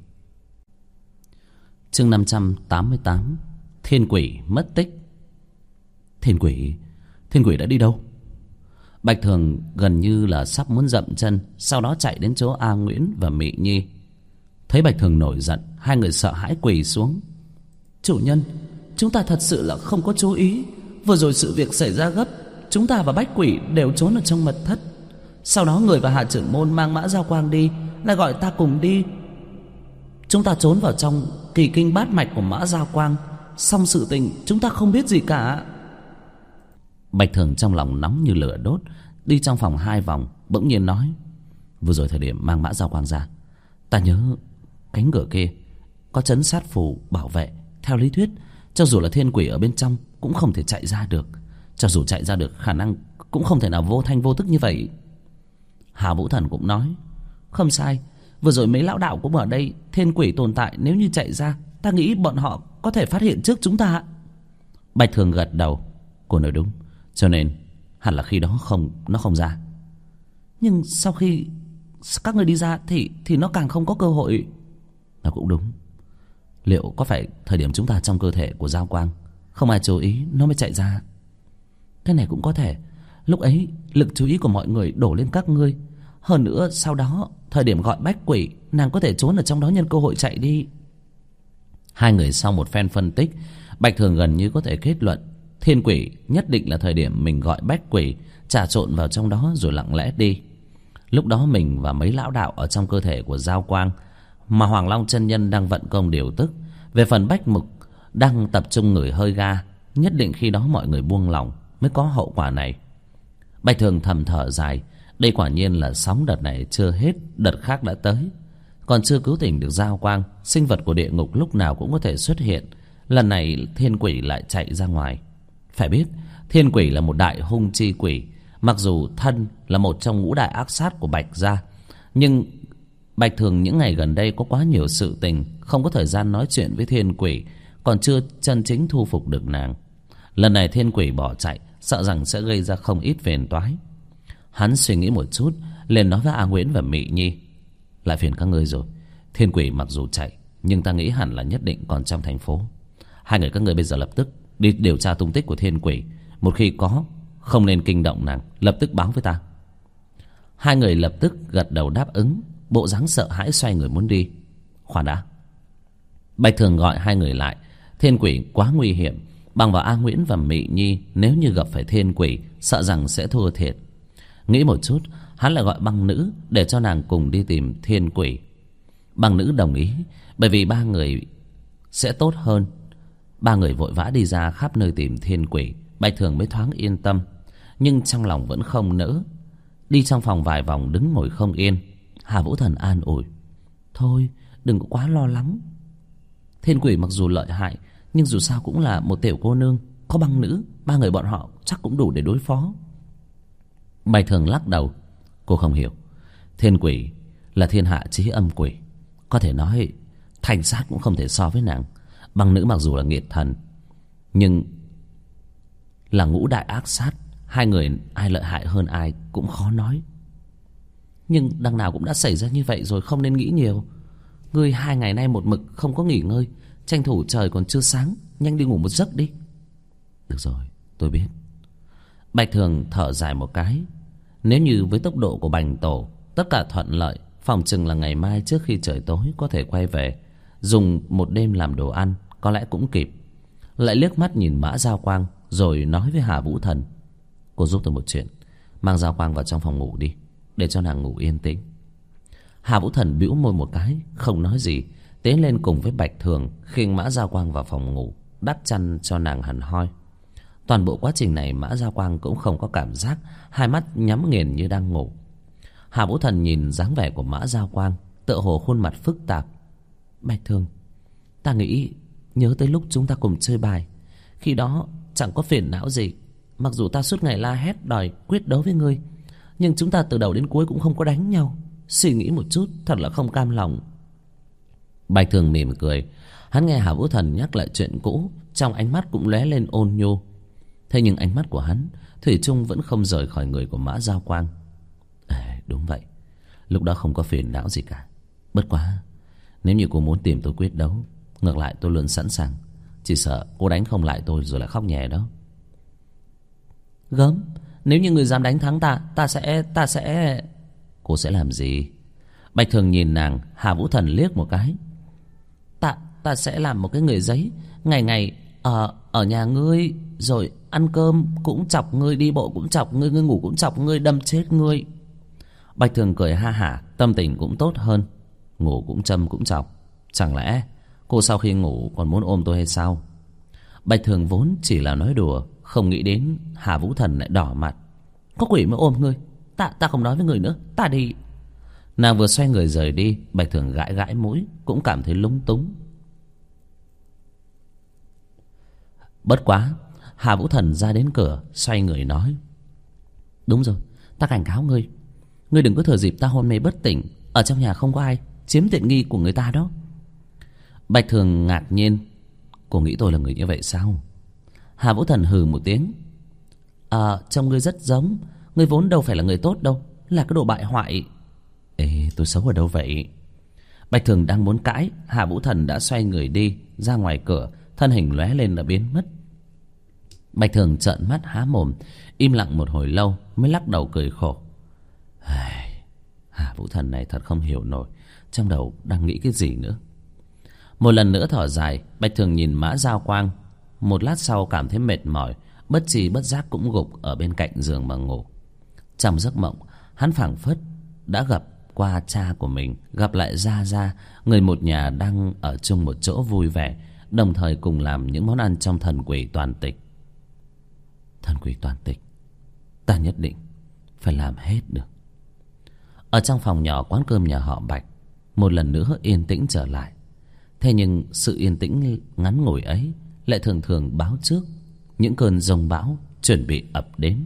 Chương 588. Thiên Quỷ mất tích. Thiên Quỷ đã đi đâu? Bạch Thường gần như là sắp muốn dậm chân, sau đó chạy đến chỗ A Nguyễn và Mị Nhi. Thấy Bạch Thường nổi giận, hai người sợ hãi quỳ xuống. Chủ nhân, chúng ta thật sự là không có chú ý. Vừa rồi sự việc xảy ra gấp, chúng ta và bách quỷ đều trốn ở trong mật thất. Sau đó người và Hạ trưởng môn mang Mã Giao Quang đi, lại gọi ta cùng đi. Chúng ta trốn vào trong kỳ kinh bát mạch của Mã Giao Quang. Xong sự tình chúng ta không biết gì cả. Bạch Thường trong lòng nóng như lửa đốt, đi trong phòng 2 vòng, bỗng nhiên nói: vừa rồi thời điểm mang Mã Giao Quang ra, ta nhớ cánh cửa kia có trấn sát phù bảo vệ. Theo lý thuyết, cho dù là Thiên Quỷ ở bên trong cũng không thể chạy ra được. Cho dù chạy ra được, khả năng cũng không thể nào vô thanh vô tức như vậy. Hà Vũ Thần cũng nói: không sai, vừa rồi mấy lão đạo cũng ở đây. Thiên Quỷ tồn tại, nếu như chạy ra, ta nghĩ bọn họ có thể phát hiện trước chúng ta. Bạch Thường gật đầu. Cô nói đúng, cho nên hẳn là khi đó nó không ra. Nhưng sau khi các người đi ra thì nó càng không có cơ hội. Nó cũng đúng. Liệu có phải thời điểm chúng ta trong cơ thể của Giao Quang, không ai chú ý nó mới chạy ra? Cái này cũng có thể. Lúc ấy lực chú ý của mọi người đổ lên các ngươi. Hơn nữa sau đó thời điểm gọi bách quỷ, nàng có thể trốn ở trong đó nhân cơ hội chạy đi. Hai người sau một phen phân tích, Bạch Thường gần như có thể kết luận Thiên Quỷ nhất định là thời điểm mình gọi bách quỷ trà trộn vào trong đó rồi lặng lẽ đi. Lúc đó mình và mấy lão đạo ở trong cơ thể của Giao Quang, mà Hoàng Long chân nhân đang vận công điều tức. Về phần Bách Mục đang tập trung ngửi hơi ga, nhất định khi đó mọi người buông lỏng mới có hậu quả này. Bạch Thường thầm thở dài. Đây quả nhiên là sóng đợt này chưa hết, đợt khác đã tới. Còn chưa cứu tỉnh được Giao Quang, sinh vật của địa ngục lúc nào cũng có thể xuất hiện. Lần này Thiên Quỷ lại chạy ra ngoài. Phải biết Thiên Quỷ là một đại hung chi quỷ. Mặc dù thân là một trong ngũ đại ác sát của Bạch gia, nhưng Bạch Thường những ngày gần đây có quá nhiều sự tình, không có thời gian nói chuyện với Thiên Quỷ, còn chưa chân chính thu phục được nàng. Lần này thiên quỷ bỏ chạy, sợ rằng sẽ gây ra không ít phiền toái. Hắn suy nghĩ một chút, liền nói với A Nguyễn và Mị Nhi: lại phiền các ngươi rồi. Thiên quỷ mặc dù chạy, nhưng ta nghĩ hẳn là nhất định còn trong thành phố. Hai người các ngươi bây giờ lập tức đi điều tra tung tích của thiên quỷ. Một khi có, không nên kinh động nàng, lập tức báo với ta. Hai người lập tức gật đầu đáp ứng, bộ dáng sợ hãi xoay người muốn đi. Khoan đã. Bạch Thường gọi hai người lại. Thiên quỷ quá nguy hiểm, bằng vào A Nguyễn và Mị Nhi, nếu như gặp phải thiên quỷ, sợ rằng sẽ thua thiệt. Nghĩ một chút, hắn lại gọi băng nữ để cho nàng cùng đi tìm thiên quỷ. Băng nữ đồng ý, bởi vì ba người sẽ tốt hơn. Ba người vội vã đi ra khắp nơi tìm thiên quỷ. Bạch Thường mới thoáng yên tâm, nhưng trong lòng vẫn không nỡ. Đi trong phòng vài vòng đứng ngồi không yên. Hà Vũ Thần an ủi: thôi đừng có quá lo lắng. Thiên quỷ mặc dù lợi hại, nhưng dù sao cũng là một tiểu cô nương. Có băng nữ, ba người bọn họ chắc cũng đủ để đối phó. Bạch Thường lắc đầu: cô không hiểu. Thiên quỷ là thiên hạ chí âm quỷ, có thể nói thành sát cũng không thể so với nàng. Băng nữ mặc dù là nghiệt thần, nhưng là ngũ đại ác sát. Hai người ai lợi hại hơn ai cũng khó nói. Nhưng đằng nào cũng đã xảy ra như vậy rồi, không nên nghĩ nhiều. Ngươi 2 ngày nay một mực không có nghỉ ngơi, tranh thủ trời còn chưa sáng, nhanh đi ngủ một giấc đi. Được rồi, tôi biết. Bạch Thường thở dài một cái. Nếu như với tốc độ của Bành Tổ, tất cả thuận lợi, phòng chừng là ngày mai trước khi trời tối có thể quay về, dùng một đêm làm đồ ăn, có lẽ cũng kịp. Lại liếc mắt nhìn Mã Giao Quang, rồi nói với Hà Vũ Thần: cô giúp tôi một chuyện, mang Giao Quang vào trong phòng ngủ đi, để cho nàng ngủ yên tĩnh. Hà Vũ Thần bĩu môi một cái, không nói gì, tiến lên cùng với Bạch Thường khiêng Mã Giao Quang vào phòng ngủ, đắp chăn cho nàng hẳn hoi. Toàn bộ quá trình này Mã Giao Quang cũng không có cảm giác, hai mắt nhắm nghiền như đang ngủ. Hà Vũ Thần nhìn dáng vẻ của Mã Giao Quang, tựa hồ khuôn mặt phức tạp. Bạch Thường, ta nghĩ nhớ tới lúc chúng ta cùng chơi bài, khi đó chẳng có phiền não gì. Mặc dù ta suốt ngày la hét đòi quyết đấu với ngươi, nhưng chúng ta từ đầu đến cuối cũng không có đánh nhau. Suy nghĩ một chút, thật là không cam lòng. Bạch Thường mỉm cười. Hắn nghe Hà Vũ Thần nhắc lại chuyện cũ, trong ánh mắt cũng lóe lên ôn nhu. Thế nhưng ánh mắt của hắn thủy chung vẫn không rời khỏi người của Mã Giao Quang. Đúng vậy, lúc đó không có phiền não gì cả. Bất quá, nếu như cô muốn tìm tôi quyết đấu, ngược lại tôi luôn sẵn sàng. Chỉ sợ cô đánh không lại tôi rồi lại khóc nhè đó. Gớm, nếu như người dám đánh thắng ta sẽ... Cô sẽ làm gì? Bạch Thường nhìn nàng. Hà Vũ Thần liếc một cái. Ta sẽ làm một cái người giấy, ngày ngày ở nhà ngươi, rồi ăn cơm cũng chọc ngươi, đi bộ cũng chọc ngươi, ngươi ngủ cũng chọc ngươi, đâm chết ngươi. Bạch Thường cười ha hả, tâm tình cũng tốt hơn. Ngủ cũng châm cũng chọc, chẳng lẽ cô sau khi ngủ còn muốn ôm tôi hay sao? Bạch Thường vốn chỉ là nói đùa, không nghĩ đến Hà Vũ Thần lại đỏ mặt. Có quỷ mới ôm ngươi. Ta không nói với người nữa, ta đi. Nàng vừa xoay người rời đi, Bạch Thường gãi gãi mũi, cũng cảm thấy lúng túng. Bất quá, Hà Vũ Thần ra đến cửa, xoay người nói: đúng rồi, ta cảnh cáo ngươi, ngươi đừng có thừa dịp ta hôn mê bất tỉnh, ở trong nhà không có ai, chiếm tiện nghi của người ta đó. Bạch Thường ngạc nhiên. Cô nghĩ tôi là người như vậy sao? Hà Vũ Thần hừ một tiếng. Trông ngươi rất giống. Ngươi vốn đâu phải là người tốt đâu, là cái đồ bại hoại. Ê, tôi xấu ở đâu vậy? Bạch Thường đang muốn cãi, Hà Vũ Thần đã xoay người đi ra ngoài cửa, thân hình lóe lên đã biến mất. Bạch Thường trợn mắt há mồm, im lặng một hồi lâu mới lắc đầu cười khổ. Hà Vũ Thần này thật không hiểu nổi, trong đầu đang nghĩ cái gì nữa. Một lần nữa thở dài, Bạch Thường nhìn Mã Giao Quang. Một lát sau cảm thấy mệt mỏi, bất tri bất giác cũng gục ở bên cạnh giường mà ngủ. Trong giấc mộng, hắn phảng phất đã gặp qua cha của mình, gặp lại Gia Gia, người một nhà đang ở chung một chỗ vui vẻ, đồng thời cùng làm những món ăn trong thần quỷ toàn tịch. Thần quỷ toàn tịch, ta nhất định phải làm hết được. Ở trong phòng nhỏ quán cơm nhà họ Bạch, một lần nữa yên tĩnh trở lại. Thế nhưng sự yên tĩnh ngắn ngủi ấy lại thường thường báo trước những cơn giông bão chuẩn bị ập đến.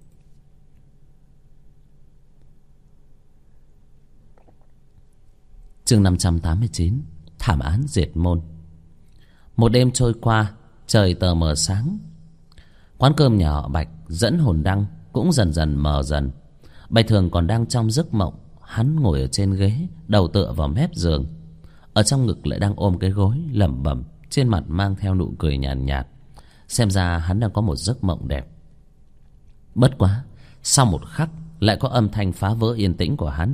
Chương 589, thảm án diệt môn. Một đêm trôi qua, trời tờ mờ sáng. Quán cơm nhà họ Bạch dẫn hồn đăng cũng dần dần mờ dần. Bạch Thường còn đang trong giấc mộng. Hắn ngồi ở trên ghế, đầu tựa vào mép giường. Ở trong ngực lại đang ôm cái gối, lẩm bẩm, trên mặt mang theo nụ cười nhàn nhạt. Xem ra hắn đang có một giấc mộng đẹp. Bất quá, sau một khắc lại có âm thanh phá vỡ yên tĩnh của hắn.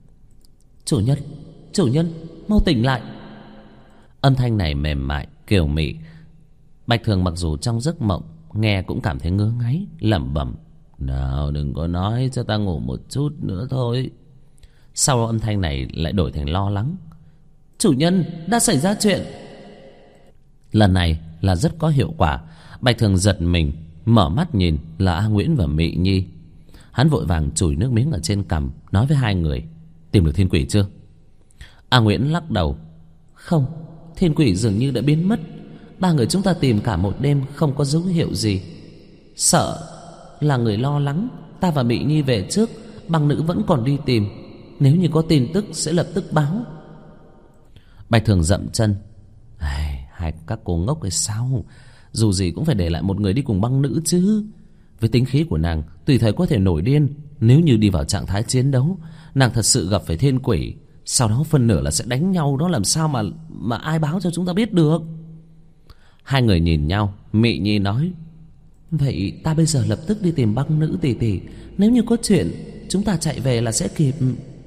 Chủ nhân, mau tỉnh lại. Âm thanh này mềm mại, kiều mị. Bạch Thường mặc dù trong giấc mộng nghe cũng cảm thấy ngứa ngáy, lẩm bẩm, nào đừng có nói, cho ta ngủ một chút nữa thôi. Sau âm thanh này lại đổi thành lo lắng. Chủ nhân, đã xảy ra chuyện. Lần này là rất có hiệu quả. Bạch Thường giật mình, mở mắt nhìn là A Nguyễn và Mị Nhi. Hắn vội vàng chùi nước miếng ở trên cằm, nói với hai người, tìm được thiên quỷ chưa? A Nguyễn lắc đầu, không, thiên quỷ dường như đã biến mất. Ba người chúng ta tìm cả một đêm không có dấu hiệu gì. Sợ là người lo lắng. Ta và Mị Nhi về trước, băng nữ vẫn còn đi tìm. Nếu như có tin tức sẽ lập tức báo. Bạch Thường dậm chân, hai các cô ngốc hay sao? Dù gì cũng phải để lại một người đi cùng băng nữ chứ. Với tính khí của nàng, tùy thời có thể nổi điên. Nếu như đi vào trạng thái chiến đấu, nàng thật sự gặp phải thiên quỷ, sau đó phân nửa là sẽ đánh nhau. Đó làm sao mà ai báo cho chúng ta biết được? Hai người nhìn nhau. Mị Nhi nói, vậy ta bây giờ lập tức đi tìm băng nữ tỷ tỷ. Nếu như có chuyện, chúng ta chạy về là sẽ kịp.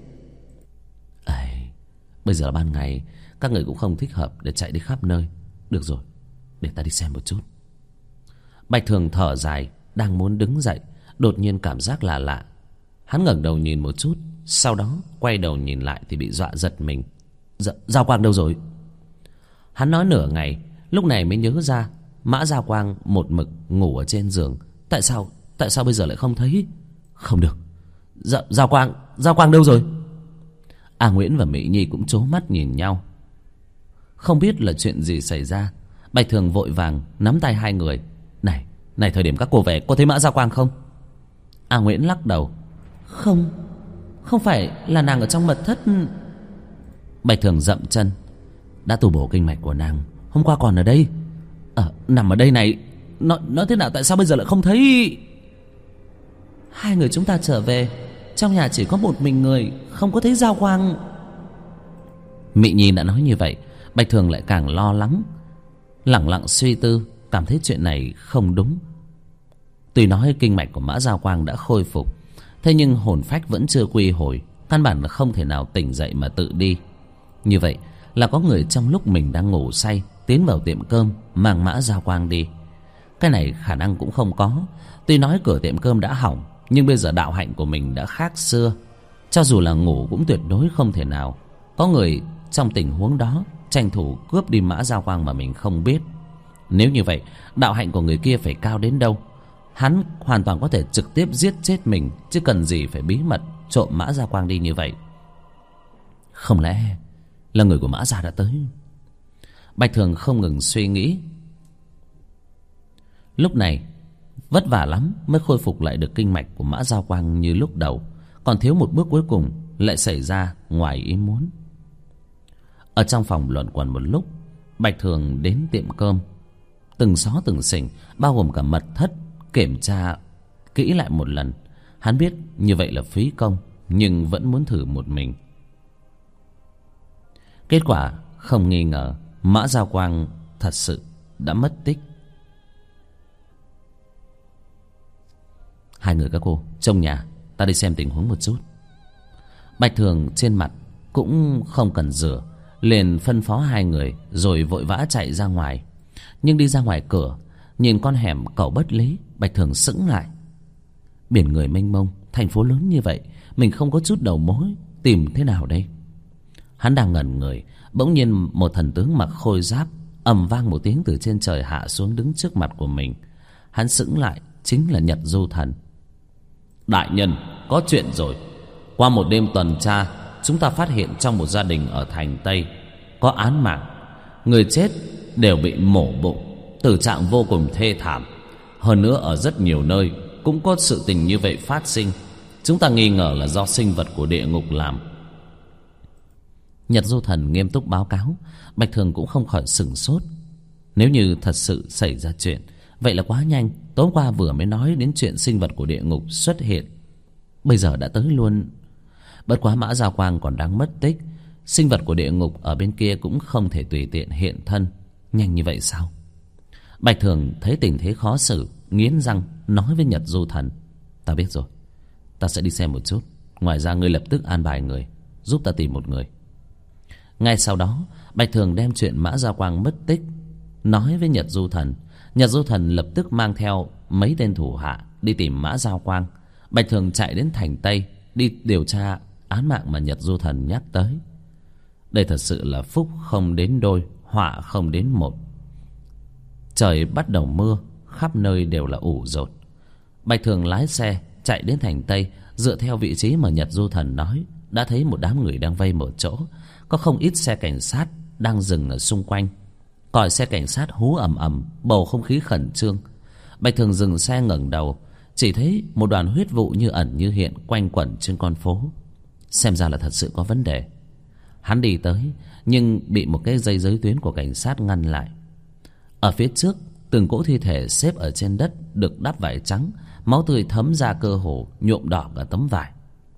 Bây giờ là ban ngày, các người cũng không thích hợp để chạy đi khắp nơi. Được rồi, để ta đi xem một chút. Bạch Thường thở dài, đang muốn đứng dậy, đột nhiên cảm giác là lạ. Hắn ngẩng đầu nhìn một chút, sau đó quay đầu nhìn lại thì bị dọa giật mình. Giao Quang đâu rồi? Hắn nói nửa ngày, lúc này mới nhớ ra Mã Giao Quang một mực ngủ ở trên giường. Tại sao bây giờ lại không thấy? Không được, Giao Quang đâu rồi? A Nguyễn và Mỹ Nhi cũng trố mắt nhìn nhau, không biết là chuyện gì xảy ra. Bạch Thường vội vàng nắm tay hai người. Này, thời điểm các cô về có thấy Mã Giao Quang không? A Nguyễn lắc đầu, không phải là nàng ở trong mật thất. Bạch Thường dậm chân, đã tu bổ kinh mạch của nàng, hôm qua còn ở đây. Nằm ở đây này. Nói thế nào, tại sao bây giờ lại không thấy? Hai người chúng ta trở về, trong nhà chỉ có một mình người, không có thấy Giao Quang. Mị Nhi đã nói như vậy, Bạch Thường lại càng lo lắng. Lẳng lặng suy tư, cảm thấy chuyện này không đúng. Tuy nói kinh mạch của Mã Giao Quang đã khôi phục, thế nhưng hồn phách vẫn chưa quy hồi, căn bản là không thể nào tỉnh dậy mà tự đi. Như vậy là có người trong lúc mình đang ngủ say tiến vào tiệm cơm mang Mã Giao Quang đi. Cái này khả năng cũng không có. Tuy nói cửa tiệm cơm đã hỏng, nhưng bây giờ đạo hạnh của mình đã khác xưa. Cho dù là ngủ cũng tuyệt đối không thể nào có người trong tình huống đó tranh thủ cướp đi Mã Giao Quang mà mình không biết. Nếu như vậy, đạo hạnh của người kia phải cao đến đâu? Hắn hoàn toàn có thể trực tiếp giết chết mình, chứ cần gì phải bí mật trộm Mã Giao Quang đi như vậy. Không lẽ là người của Mã Gia đã tới? Bạch Thường không ngừng suy nghĩ. Lúc này vất vả lắm mới khôi phục lại được kinh mạch của Mã Giao Quang như lúc đầu, còn thiếu một bước cuối cùng lại xảy ra ngoài ý muốn. Ở trong phòng luẩn quẩn một lúc, Bạch Thường đến tiệm cơm, từng xó từng xỉnh, bao gồm cả mật thất, kiểm tra kỹ lại một lần. Hắn biết như vậy là phí công, nhưng vẫn muốn thử một mình. Kết quả không nghi ngờ, Mã Giao Quang thật sự đã mất tích. Hai người các cô trông nhà, ta đi xem tình huống một chút. Bạch Thường trên mặt cũng không cần rửa, liền phân phó hai người rồi vội vã chạy ra ngoài. Nhưng đi ra ngoài cửa, nhìn con hẻm cầu bất lý, Bạch Thường sững lại. Biển người mênh mông, thành phố lớn như vậy, mình không có chút đầu mối, tìm thế nào đây? Hắn đang ngẩn người, bỗng nhiên một thần tướng mặc khôi giáp ầm vang một tiếng từ trên trời hạ xuống, đứng trước mặt của mình. Hắn sững lại, chính là Nhật Du Thần. Đại nhân, có chuyện rồi. Qua một đêm tuần tra, chúng ta phát hiện trong một gia đình ở thành Tây có án mạng. Người chết đều bị mổ bụng, tử trạng vô cùng thê thảm. Hơn nữa ở rất nhiều nơi cũng có sự tình như vậy phát sinh. Chúng ta nghi ngờ là do sinh vật của địa ngục làm. Nhật Du Thần nghiêm túc báo cáo. Bạch Thường cũng không khỏi sửng sốt. Nếu như thật sự xảy ra chuyện, Vậy là quá nhanh. Tối qua vừa mới nói đến chuyện sinh vật của địa ngục xuất hiện, bây giờ đã tới luôn. Bất quá Mã Giao Quang còn đang mất tích, sinh vật của địa ngục ở bên kia cũng không thể tùy tiện hiện thân nhanh như vậy sao? Bạch Thường thấy tình thế khó xử, nghiến răng nói với Nhật Du Thần: ta biết rồi, ta sẽ đi xem một chút. Ngoài ra ngươi lập tức an bài người giúp ta tìm một người. Ngay sau đó Bạch Thường đem chuyện Mã Giao Quang mất tích nói với Nhật Du Thần. Nhật Du Thần lập tức mang theo mấy tên thủ hạ đi tìm Mã Giao Quang. Bạch Thường chạy đến thành Tây đi điều tra án mạng mà Nhật Du Thần nhắc tới. Đây thật sự là phúc không đến đôi, họa không đến một. Trời bắt đầu mưa, khắp nơi đều là ủ dột. Bạch Thường lái xe chạy đến thành Tây, dựa theo vị trí mà Nhật Du Thần nói, đã thấy một đám người đang vây một chỗ. Có không ít xe cảnh sát đang dừng ở xung quanh. Còi xe cảnh sát hú ầm ầm, bầu không khí khẩn trương. Bạch Thường dừng xe ngẩng đầu, chỉ thấy một đoàn huyết vụ như ẩn như hiện quanh quẩn trên con phố. Xem ra là thật sự có vấn đề. Hắn đi tới, nhưng bị một cái dây giới tuyến của cảnh sát ngăn lại. Ở phía trước, từng cỗ thi thể xếp ở trên đất được đắp vải trắng, máu tươi thấm ra cơ hồ nhuộm đỏ cả tấm vải.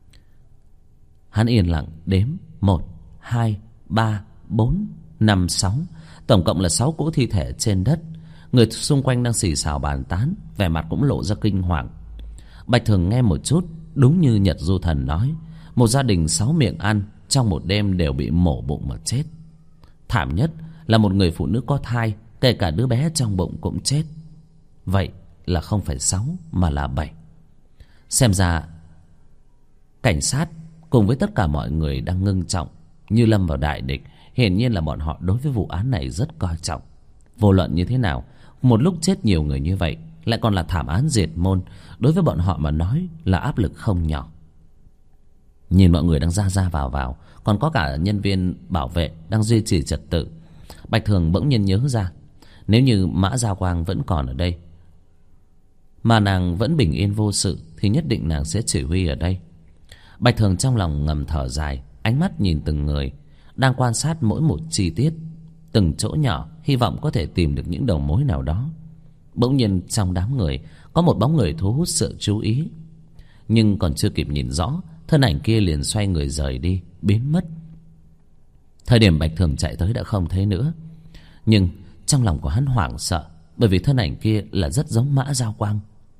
Hắn yên lặng đếm 1, 2, 3, 4, 5, 6. Tổng cộng là 6 cỗ thi thể trên đất. Người xung quanh đang xì xào bàn tán, vẻ mặt cũng lộ ra kinh hoàng. Bạch Thường nghe một chút, đúng như Nhật Du Thần nói, một gia đình 6 miệng ăn trong một đêm đều bị mổ bụng mà chết. Thảm nhất là một người phụ nữ có thai, kể cả đứa bé trong bụng cũng chết. Vậy là không phải 6 mà là 7. Xem ra cảnh sát cùng với tất cả mọi người đang ngưng trọng, như lâm vào đại địch. Hiển nhiên là bọn họ đối với vụ án này rất coi trọng. Vô luận như thế nào, một lúc chết nhiều người như vậy, lại còn là thảm án diệt môn, đối với bọn họ mà nói là áp lực không nhỏ. Nhìn mọi người đang ra vào, còn có cả nhân viên bảo vệ đang duy trì trật tự, Bạch Thường bỗng nhiên nhớ ra, nếu như Mã Giao Quang vẫn còn ở đây, mà nàng vẫn bình yên vô sự, thì nhất định nàng sẽ chỉ huy ở đây. Bạch Thường trong lòng ngầm thở dài, ánh mắt nhìn từng người, đang quan sát mỗi một chi tiết, từng chỗ nhỏ, hy vọng có thể tìm được những đầu mối nào đó. Bỗng nhiên trong đám người có một bóng người thu hút sự chú ý, nhưng còn chưa kịp nhìn rõ, thân ảnh kia liền xoay người rời đi, biến mất. Thời điểm Bạch Thường chạy tới đã không thấy nữa, nhưng trong lòng của hắn hoảng sợ, bởi vì thân ảnh kia là rất giống Mã Giao Quang.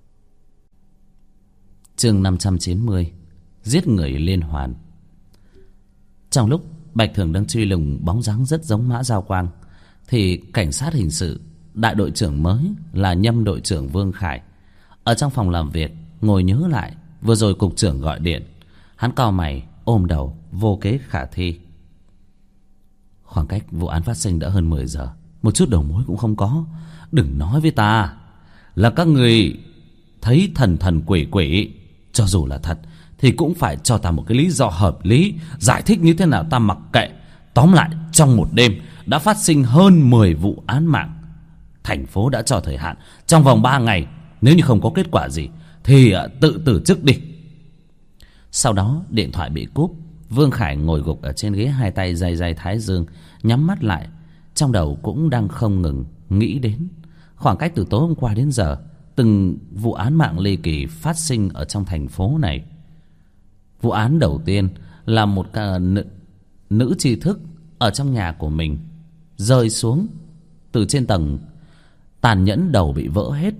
Chương 590: Giết người liên hoàn. Trong lúc Bạch Thường đang truy lùng bóng dáng rất giống Mã Giao Quang, thì cảnh sát hình sự đại đội trưởng mới là Nhâm đội trưởng Vương Khải ở trong phòng làm việc ngồi nhớ lại vừa rồi cục trưởng gọi điện. Hắn cau mày ôm đầu, vô kế khả thi. Khoảng cách vụ án phát sinh đã hơn 10 giờ, một chút đầu mối cũng không có. Đừng nói với ta là các người thấy thần quỷ quỷ. Cho dù là thật thì cũng phải cho ta một cái lý do hợp lý. Giải thích như thế nào ta mặc kệ. Tóm lại, trong một đêm đã phát sinh hơn 10 vụ án mạng. Thành phố đã cho thời hạn trong vòng 3 ngày. Nếu như không có kết quả gì thì tự từ chức đi. Sau đó điện thoại bị cúp. Vương Khải ngồi gục ở trên ghế, hai tay day thái dương, nhắm mắt lại. Trong đầu cũng đang không ngừng nghĩ đến khoảng cách từ tối hôm qua đến giờ, từng vụ án mạng ly kỳ phát sinh ở trong thành phố này. Vụ án đầu tiên là một nữ tri thức ở trong nhà của mình rơi xuống từ trên tầng, tàn nhẫn, đầu bị vỡ hết.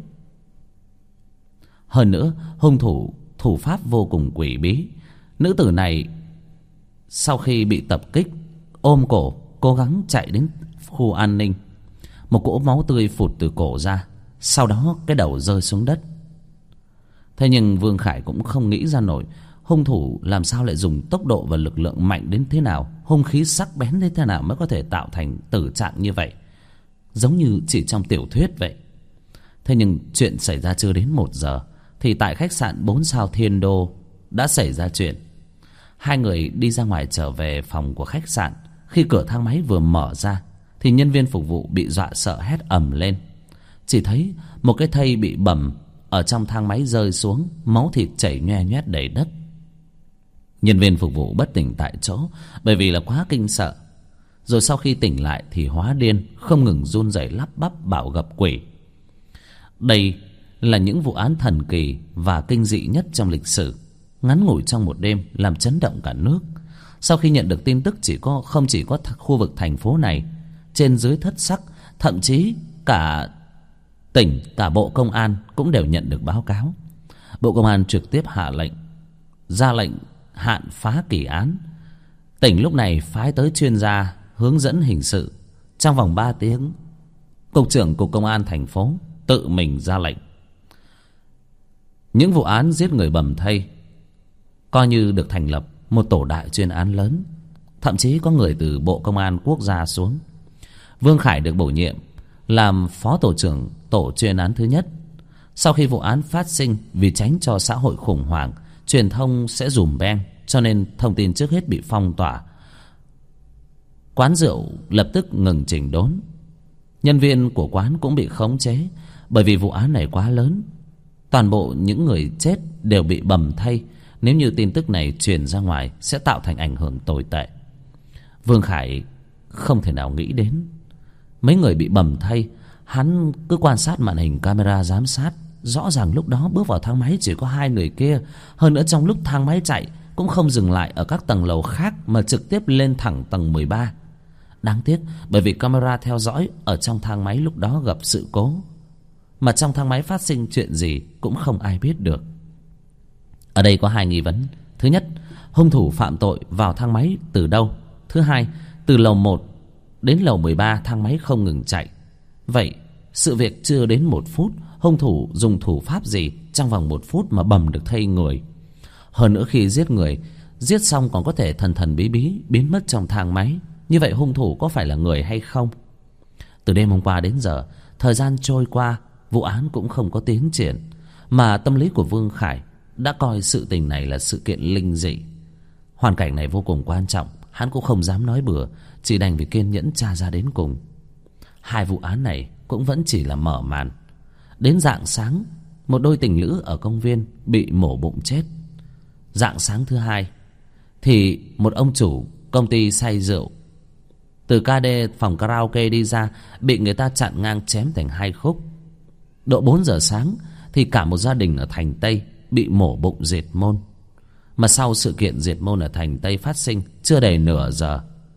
Hơn nữa, hung thủ pháp vô cùng quỷ bí. Nữ tử này sau khi bị tập kích, ôm cổ cố gắng chạy đến khu an ninh. Một cỗ máu tươi phụt từ cổ ra, sau đó cái đầu rơi xuống đất. Thế nhưng Vương Khải cũng không nghĩ ra nổi hung thủ làm sao lại dùng tốc độ và lực lượng mạnh đến thế nào, hung khí sắc bén đến thế nào mới có thể tạo thành tử trạng như vậy, giống như chỉ trong tiểu thuyết vậy. Thế nhưng chuyện xảy ra chưa đến 1 giờ thì tại khách sạn 4 sao Thiên Đô đã xảy ra chuyện. Hai người đi ra ngoài trở về phòng của khách sạn. Khi cửa thang máy vừa mở ra thì nhân viên phục vụ bị dọa sợ hét ầm lên. Chỉ thấy một cái thây bị bầm ở trong thang máy rơi xuống, máu thịt chảy nhoe nhoét đầy đất. Nhân viên phục vụ bất tỉnh tại chỗ bởi vì là quá kinh sợ. Rồi sau khi tỉnh lại thì hóa điên, không ngừng run rẩy lắp bắp bảo gặp quỷ. Đây là những vụ án thần kỳ và kinh dị nhất trong lịch sử, ngắn ngủi trong một đêm làm chấn động cả nước. Sau khi nhận được tin tức, không chỉ có khu vực thành phố này, trên dưới thất sắc, thậm chí cả tỉnh, cả Bộ Công an cũng đều nhận được báo cáo. Bộ Công an trực tiếp ra lệnh hạn phá kỳ án. Tỉnh lúc này phái tới chuyên gia hướng dẫn hình sự. Trong vòng 3 tiếng, Cục trưởng Cục Công an thành phố tự mình ra lệnh. Những vụ án giết người bầm thây coi như được thành lập một tổ đại chuyên án lớn. Thậm chí có người từ Bộ Công an quốc gia xuống. Vương Khải được bổ nhiệm làm phó tổ trưởng tổ chuyên án thứ nhất. Sau khi vụ án phát sinh, vì tránh cho xã hội khủng hoảng, truyền thông sẽ dùm beng, cho nên thông tin trước hết bị phong tỏa. Quán rượu lập tức ngừng chỉnh đốn. Nhân viên của quán cũng bị khống chế, bởi vì vụ án này quá lớn. Toàn bộ những người chết đều bị bầm thây. Nếu như tin tức này truyền ra ngoài sẽ tạo thành ảnh hưởng tồi tệ. Vương Khải không thể nào nghĩ đến mấy người bị bầm thây. Hắn cứ quan sát màn hình camera giám sát. Rõ ràng lúc đó bước vào thang máy chỉ có 2 người kia. Hơn nữa trong lúc thang máy chạy cũng không dừng lại ở các tầng lầu khác, mà trực tiếp lên thẳng tầng 13. Đáng tiếc bởi vì camera theo dõi ở trong thang máy lúc đó gặp sự cố, mà trong thang máy phát sinh chuyện gì cũng không ai biết được. Ở đây có 2 nghi vấn. Thứ nhất, hung thủ phạm tội vào thang máy từ đâu? Thứ hai, từ lầu 1 đến lầu 13 thang máy không ngừng chạy. Vậy sự việc chưa đến 1 phút, hung thủ dùng thủ pháp gì trong vòng 1 phút mà bầm được thây người? Hơn nữa khi giết người, giết xong còn có thể thần thần bí bí biến mất trong thang máy. Như vậy hung thủ có phải là người hay không? Từ đêm hôm qua đến giờ, thời gian trôi qua, vụ án cũng không có tiến triển. Mà tâm lý của Vương Khải đã coi sự tình này là sự kiện linh dị. Hoàn cảnh này vô cùng quan trọng, hắn cũng không dám nói bừa, chỉ đành vì kiên nhẫn tra ra đến cùng. 2 vụ án này cũng vẫn chỉ là mở màn. Đến rạng sáng, một đôi tình lữ ở công viên bị mổ bụng chết. Rạng sáng thứ 2 thì một ông chủ công ty say rượu từ KD phòng karaoke đi ra, bị người ta chặn ngang chém thành 2 khúc. Độ 4 giờ sáng thì cả một gia đình ở thành Tây bị mổ bụng diệt môn. Mà sau sự kiện diệt môn ở thành Tây phát sinh chưa đầy nửa giờ,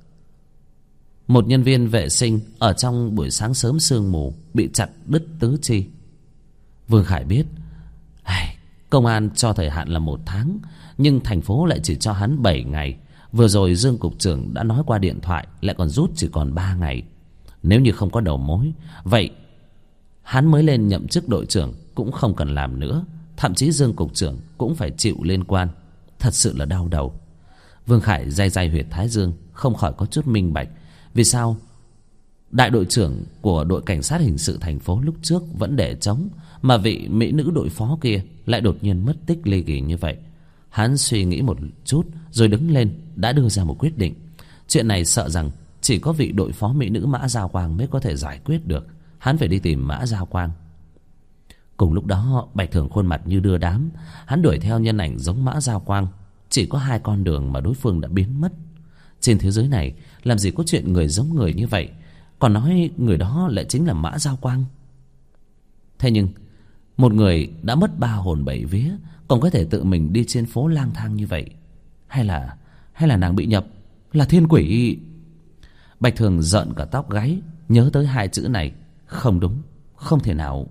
một nhân viên vệ sinh ở trong buổi sáng sớm sương mù bị chặt đứt tứ chi. Vương Khải biết công an cho thời hạn là 1 tháng, nhưng thành phố lại chỉ cho hắn 7 ngày. Vừa rồi Dương cục trưởng đã nói qua điện thoại lại còn rút chỉ còn 3 ngày. Nếu như không có đầu mối, vậy hắn mới lên nhậm chức đội trưởng cũng không cần làm nữa. Thậm chí Dương cục trưởng cũng phải chịu liên quan. Thật sự là đau đầu. Vương Khải day day huyệt thái dương, không khỏi có chút minh bạch vì sao đại đội trưởng của đội cảnh sát hình sự thành phố lúc trước vẫn để trống, mà vị mỹ nữ đội phó kia lại đột nhiên mất tích ly kỳ như vậy. Hắn suy nghĩ một chút rồi đứng lên, đã đưa ra một quyết định. Chuyện này sợ rằng chỉ có vị đội phó mỹ nữ Mã Giao Quang mới có thể giải quyết được. Hắn phải đi tìm Mã Giao Quang. Cùng lúc đó, Bạch Thường khuôn mặt như đưa đám. Hắn đuổi theo nhân ảnh giống Mã Giao Quang. Chỉ có 2 con đường mà đối phương đã biến mất. Trên thế giới này làm gì có chuyện người giống người như vậy, còn nói người đó lại chính là Mã Giao Quang. Thế nhưng một người đã mất 3 hồn 7 vía còn có thể tự mình đi trên phố lang thang như vậy, hay là nàng bị nhập, là thiên quỷ? Bạch Thường rợn cả tóc gáy, nhớ tới 2 chữ này. Không đúng, không thể nào.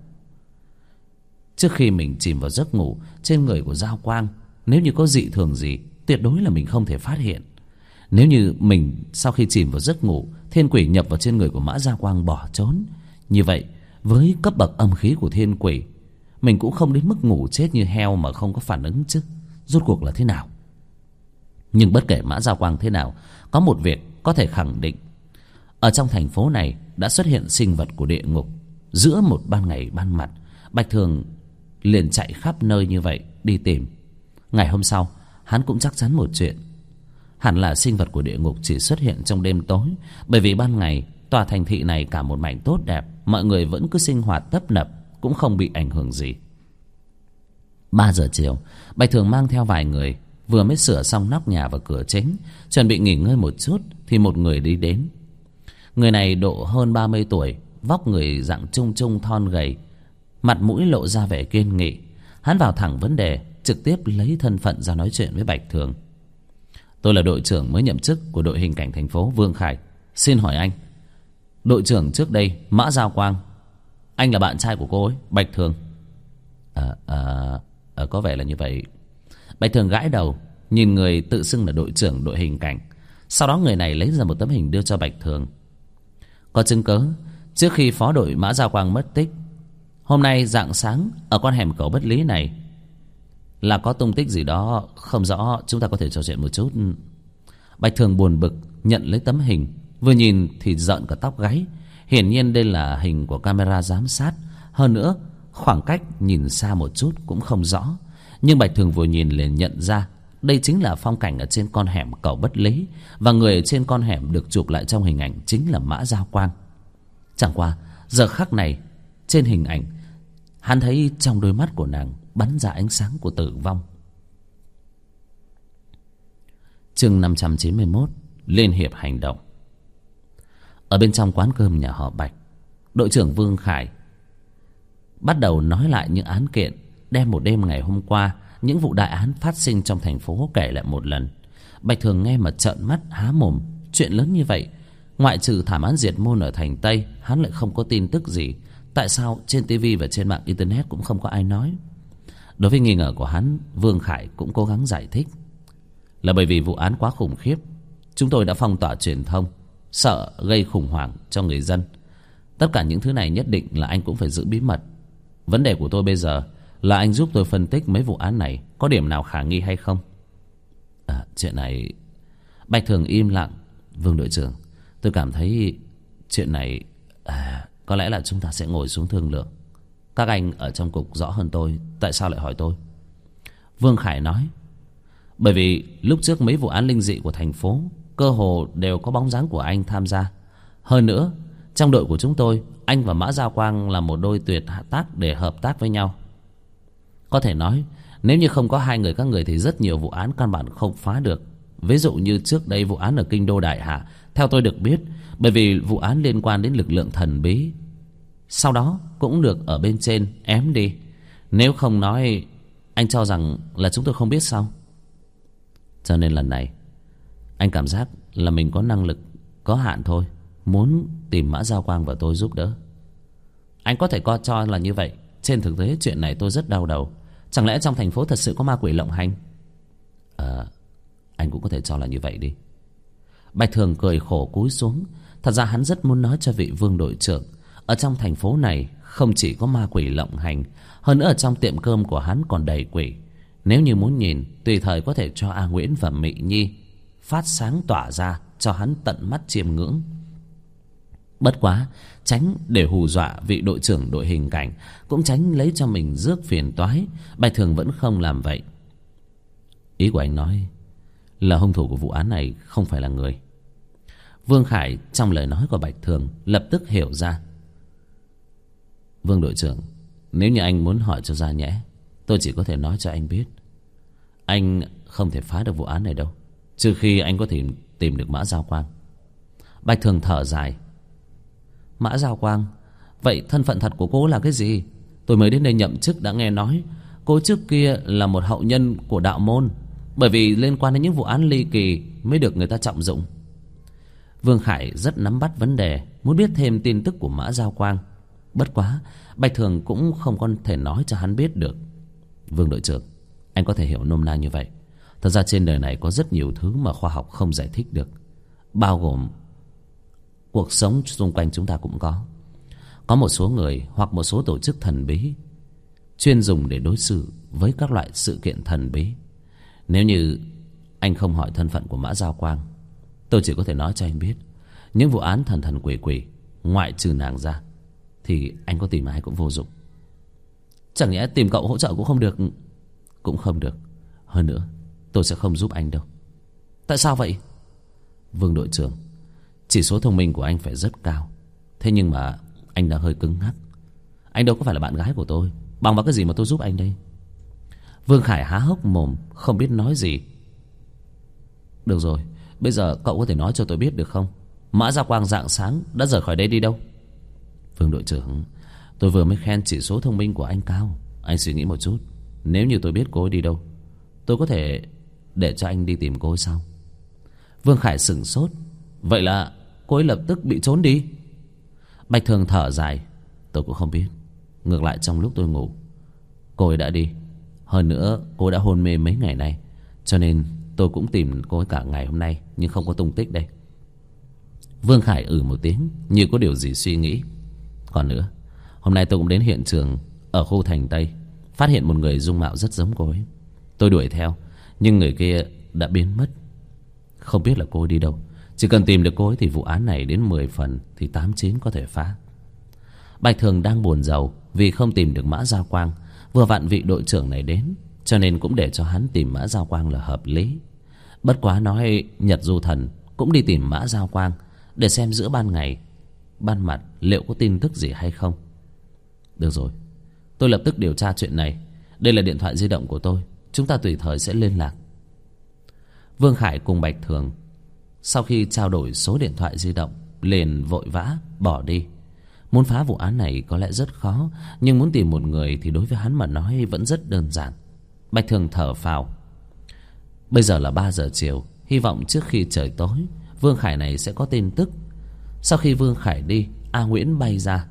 Trước khi mình chìm vào giấc ngủ, trên người của Giao Quang nếu như có dị thường gì, tuyệt đối là mình không thể phát hiện. Nếu như mình sau khi chìm vào giấc ngủ, thiên quỷ nhập vào trên người của Mã Giao Quang bỏ trốn, như vậy với cấp bậc âm khí của thiên quỷ, mình cũng không đến mức ngủ chết như heo mà không có phản ứng chứ. Rốt cuộc là thế nào? Nhưng bất kể Mã Giao Quang thế nào, có một việc có thể khẳng định. Ở trong thành phố này đã xuất hiện sinh vật của địa ngục. Giữa một ban ngày ban mặt, Bạch Thường liền chạy khắp nơi như vậy đi tìm. Ngày hôm sau, hắn cũng chắc chắn một chuyện. Hẳn là sinh vật của địa ngục chỉ xuất hiện trong đêm tối. Bởi vì ban ngày tòa thành thị này cả một mảnh tốt đẹp, mọi người vẫn cứ sinh hoạt tấp nập, cũng không bị ảnh hưởng gì. 3 giờ chiều, Bạch Thường mang theo vài người, vừa mới sửa xong nóc nhà và cửa chính, chuẩn bị nghỉ ngơi một chút thì một người đi đến. Người này độ hơn 30 tuổi, vóc người dạng trung trung thon gầy, mặt mũi lộ ra vẻ kiên nghị. Hắn vào thẳng vấn đề, trực tiếp lấy thân phận ra nói chuyện với Bạch Thường. Tôi là đội trưởng mới nhậm chức của đội hình cảnh thành phố, Vương Khải. Xin hỏi anh, đội trưởng trước đây Mã Giao Quang, anh là bạn trai của cô ấy, Bạch Thường? Có vẻ là như vậy. Bạch Thường gãi đầu, nhìn người tự xưng là đội trưởng đội hình cảnh. Sau đó người này lấy ra một tấm hình đưa cho Bạch Thường. Có chứng cớ, trước khi phó đội Mã Giao Quang mất tích, hôm nay rạng sáng ở con hẻm cầu Bất Lý này là có tung tích gì đó không rõ, chúng ta có thể trò chuyện một chút. Bạch Thường buồn bực nhận lấy tấm hình, vừa nhìn thì rợn cả tóc gáy. Hiển nhiên đây là hình của camera giám sát. Hơn nữa khoảng cách nhìn xa một chút cũng không rõ. Nhưng Bạch Thường vừa nhìn liền nhận ra đây chính là phong cảnh ở trên con hẻm cầu Bất Lý, và người ở trên con hẻm được chụp lại trong hình ảnh chính là Mã Giao Quang. Chẳng qua giờ khắc này, trên hình ảnh hắn thấy trong đôi mắt của nàng bắn ra ánh sáng của tử vong. Chương 591, Liên hiệp hành động. Ở bên trong quán cơm nhà họ Bạch, đội trưởng Vương Khải bắt đầu nói lại những án kiện, đem một đêm ngày hôm qua những vụ đại án phát sinh trong thành phố kể lại một lần. Bạch Thường nghe mà trợn mắt há mồm. Chuyện lớn như vậy, ngoại trừ thảm án diệt môn ở thành Tây, hắn lại không có tin tức gì. Tại sao trên tivi và trên mạng internet cũng không có ai nói? Đối với nghi ngờ của hắn, Vương Khải cũng cố gắng giải thích. Là bởi vì vụ án quá khủng khiếp, chúng tôi đã phong tỏa truyền thông, sợ gây khủng hoảng cho người dân. Tất cả những thứ này nhất định là anh cũng phải giữ bí mật. Vấn đề của tôi bây giờ là anh giúp tôi phân tích mấy vụ án này có điểm nào khả nghi hay không. Chuyện này... Bạch Thường im lặng. Vương đội trưởng, tôi cảm thấy chuyện này có lẽ là chúng ta sẽ ngồi xuống thương lượng. Các anh ở trong cục rõ hơn tôi, tại sao lại hỏi tôi? Vương Khải nói. Bởi vì lúc trước mấy vụ án linh dị của thành phố cơ hồ đều có bóng dáng của anh tham gia. Hơn nữa, trong đội của chúng tôi, anh và Mã Giao Quang là một đôi tuyệt tác để hợp tác với nhau. Có thể nói, nếu như không có hai người các người thì rất nhiều vụ án căn bản không phá được. Ví dụ như trước đây vụ án ở Kinh Đô Đại Hạ, theo tôi được biết, bởi vì vụ án liên quan đến lực lượng thần bí, sau đó cũng được ở bên trên ém đi. Nếu không nói, anh cho rằng là chúng tôi không biết sao? Cho nên lần này anh cảm giác là mình có năng lực có hạn thôi, muốn tìm Mã Giao Quang và tôi giúp đỡ. Anh có thể coi cho là như vậy. Trên thực tế chuyện này tôi rất đau đầu. Chẳng lẽ trong thành phố thật sự có ma quỷ lộng hành? Anh cũng có thể cho là như vậy đi. Bạch Thường cười khổ cúi xuống. Thật ra hắn rất muốn nói cho vị Vương đội trưởng, ở trong thành phố này không chỉ có ma quỷ lộng hành, hơn nữa ở trong tiệm cơm của hắn còn đầy quỷ. Nếu như muốn nhìn, tùy thời có thể cho A Nguyễn và Mị Nhi phát sáng tỏa ra cho hắn tận mắt chiêm ngưỡng. Bất quá, tránh để hù dọa vị đội trưởng đội hình cảnh, cũng tránh lấy cho mình rước phiền toái, Bạch Thường vẫn không làm vậy. Ý của anh nói là hung thủ của vụ án này không phải là người. Vương Khải trong lời nói của Bạch Thường lập tức hiểu ra. Vương đội trưởng, nếu như anh muốn hỏi cho ra nhẽ, tôi chỉ có thể nói cho anh biết, anh không thể phá được vụ án này đâu, trừ khi anh có thể tìm được Mã Giao Quang. Bạch Thường thở dài. Mã Giao Quang? Vậy thân phận thật của cô là cái gì? Tôi mới đến đây nhậm chức đã nghe nói cô trước kia là một hậu nhân của đạo môn, bởi vì liên quan đến những vụ án ly kỳ mới được người ta trọng dụng. Vương Khải rất nắm bắt vấn đề, muốn biết thêm tin tức của Mã Giao Quang. Bất quá Bạch Thường cũng không có thể nói cho hắn biết được. Vương đội trưởng, anh có thể hiểu nôm na như vậy. Thật ra trên đời này có rất nhiều thứ mà khoa học không giải thích được, bao gồm cuộc sống xung quanh chúng ta cũng có. Có một số người hoặc một số tổ chức thần bí chuyên dùng để đối xử với các loại sự kiện thần bí. Nếu như anh không hỏi thân phận của Mã Giao Quang, tôi chỉ có thể nói cho anh biết, những vụ án thần thần quỷ quỷ, ngoại trừ nàng ra thì anh có tìm ai cũng vô dụng. Chẳng nhẽ tìm cậu hỗ trợ cũng không được? Cũng không được. Hơn nữa, tôi sẽ không giúp anh đâu. Tại sao vậy? Vương đội trưởng, chỉ số thông minh của anh phải rất cao. Thế nhưng mà anh đã hơi cứng ngắc. Anh đâu có phải là bạn gái của tôi. Bằng vào cái gì mà tôi giúp anh đây? Vương Khải há hốc mồm, không biết nói gì. Được rồi, bây giờ cậu có thể nói cho tôi biết được không? Mã Giao Quang rạng sáng đã rời khỏi đây đi đâu? Vương đội trưởng, Tôi vừa mới khen chỉ số thông minh của anh cao. Anh suy nghĩ một chút, nếu như tôi biết cô ấy đi đâu, tôi có thể để cho anh đi tìm cô ấy sao? Vương Khải sửng sốt. Vậy là cô ấy lập tức bị trốn đi? Bạch Thường thở dài. Tôi cũng không biết. Ngược lại trong lúc tôi ngủ, cô ấy đã đi. Hơn nữa cô đã hôn mê mấy ngày nay, cho nên tôi cũng tìm cô ấy cả ngày hôm nay, nhưng không có tung tích đây. Vương Khải một tiếng như có điều gì suy nghĩ. Còn nữa, hôm nay tôi cũng đến hiện trường ở khu Thành Tây, phát hiện một người dung mạo rất giống cô ấy. Tôi đuổi theo, nhưng người kia đã biến mất. Không biết là cô ấy đi đâu. Chỉ cần tìm được cô ấy thì vụ án này đến 10 phần thì 8-9 có thể phá. Bạch Thường đang buồn rầu vì không tìm được Mã Giao Quang. Vừa vặn vị đội trưởng này đến, cho nên cũng để cho hắn tìm Mã Giao Quang là hợp lý. Bất quá nói Nhật Du Thần cũng đi tìm Mã Giao Quang để xem giữa ban ngày ban mặt liệu có tin tức gì hay không. Được rồi, tôi lập tức điều tra chuyện này. Đây là điện thoại di động của tôi, chúng ta tùy thời sẽ liên lạc. Vương Khải cùng Bạch Thường sau khi trao đổi số điện thoại di động liền vội vã bỏ đi. Muốn phá vụ án này có lẽ rất khó, nhưng muốn tìm một người thì đối với hắn mà nói vẫn rất đơn giản. Bạch Thường thở phào. Bây giờ là 3 giờ chiều, hy vọng trước khi trời tối Vương Khải này sẽ có tin tức. Sau khi Vương Khải đi, A Nguyễn bay ra.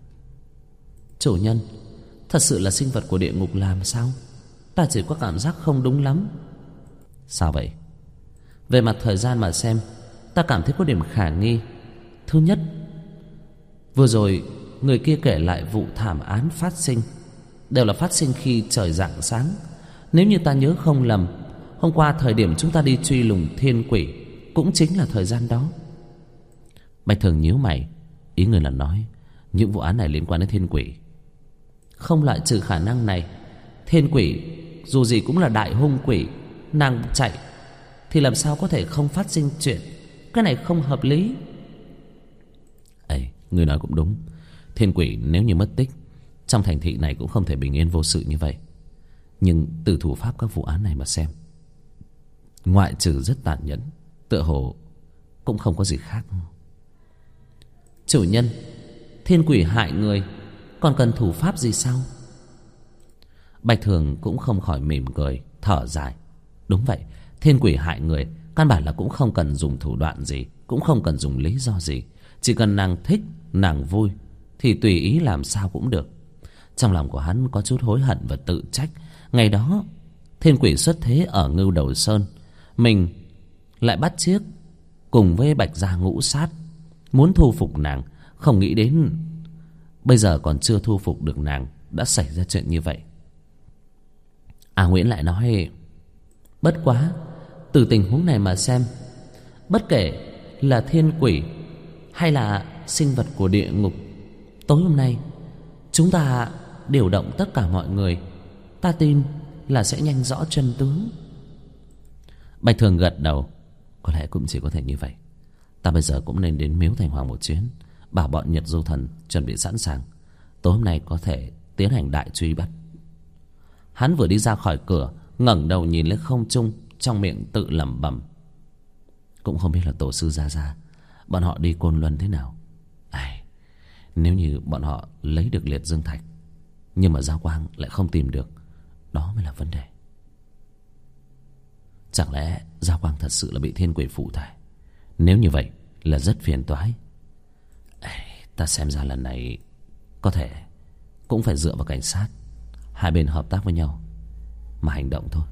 Chủ nhân, thật sự là sinh vật của địa ngục làm sao? Ta chỉ có cảm giác không đúng lắm. Sao vậy? Về mặt thời gian mà xem, ta cảm thấy có điểm khả nghi. Thứ nhất, vừa rồi người kia kể lại vụ thảm án phát sinh đều là phát sinh khi trời rạng sáng. Nếu như ta nhớ không lầm, hôm qua thời điểm chúng ta đi truy lùng thiên quỷ cũng chính là thời gian đó. Bạch Thường nhíu mày. Ý người là nói những vụ án này liên quan đến thiên quỷ? Không loại trừ khả năng này. Thiên quỷ dù gì cũng là đại hung quỷ, nàng chạy thì làm sao có thể không phát sinh chuyện. Cái này không hợp lý. Ấy, người nói cũng đúng. Thiên quỷ nếu như mất tích, trong thành thị này cũng không thể bình yên vô sự như vậy. Nhưng từ thủ pháp các vụ án này mà xem, ngoại trừ rất tàn nhẫn, tựa hồ cũng không có gì khác. Chủ nhân, thiên quỷ hại người, còn cần thủ pháp gì sao? Bạch Thường cũng không khỏi mỉm cười, thở dài. Đúng vậy, thiên quỷ hại người căn bản là cũng không cần dùng thủ đoạn gì, cũng không cần dùng lý do gì. Chỉ cần nàng thích, nàng vui thì tùy ý làm sao cũng được. Trong lòng của hắn có chút hối hận và tự trách. Ngày đó thiên quỷ xuất thế ở Ngưu Đầu Sơn, mình lại bắt chiếc cùng với Bạch Gia Ngũ Sát, muốn thu phục nàng. Không nghĩ đến bây giờ còn chưa thu phục được nàng, đã xảy ra chuyện như vậy. A Nguyễn lại nói, bất quá từ tình huống này mà xem, bất kể là thiên quỷ hay là sinh vật của địa ngục, tối hôm nay chúng ta điều động tất cả mọi người, ta tin là sẽ nhanh rõ chân tướng. Bạch Thường gật đầu. Có lẽ cũng chỉ có thể như vậy. Ta bây giờ cũng nên đến miếu Thành Hoàng một chuyến, bảo bọn Nhật Du Thần chuẩn bị sẵn sàng. Tối hôm nay có thể tiến hành đại truy bắt. Hắn vừa đi ra khỏi cửa, ngẩng đầu nhìn lên không trung, trong miệng tự lẩm bẩm. Cũng không biết là tổ sư Gia Gia bọn họ đi Côn Luân thế nào. Nếu như bọn họ lấy được Liệt Dương Thạch, nhưng mà Giao Quang lại không tìm được, đó mới là vấn đề. Chẳng lẽ Giao Quang thật sự là bị thiên quỷ phụ thể? Nếu như vậy là rất phiền toái. Ta xem ra lần này có thể cũng phải dựa vào cảnh sát, hai bên hợp tác với nhau mà hành động thôi.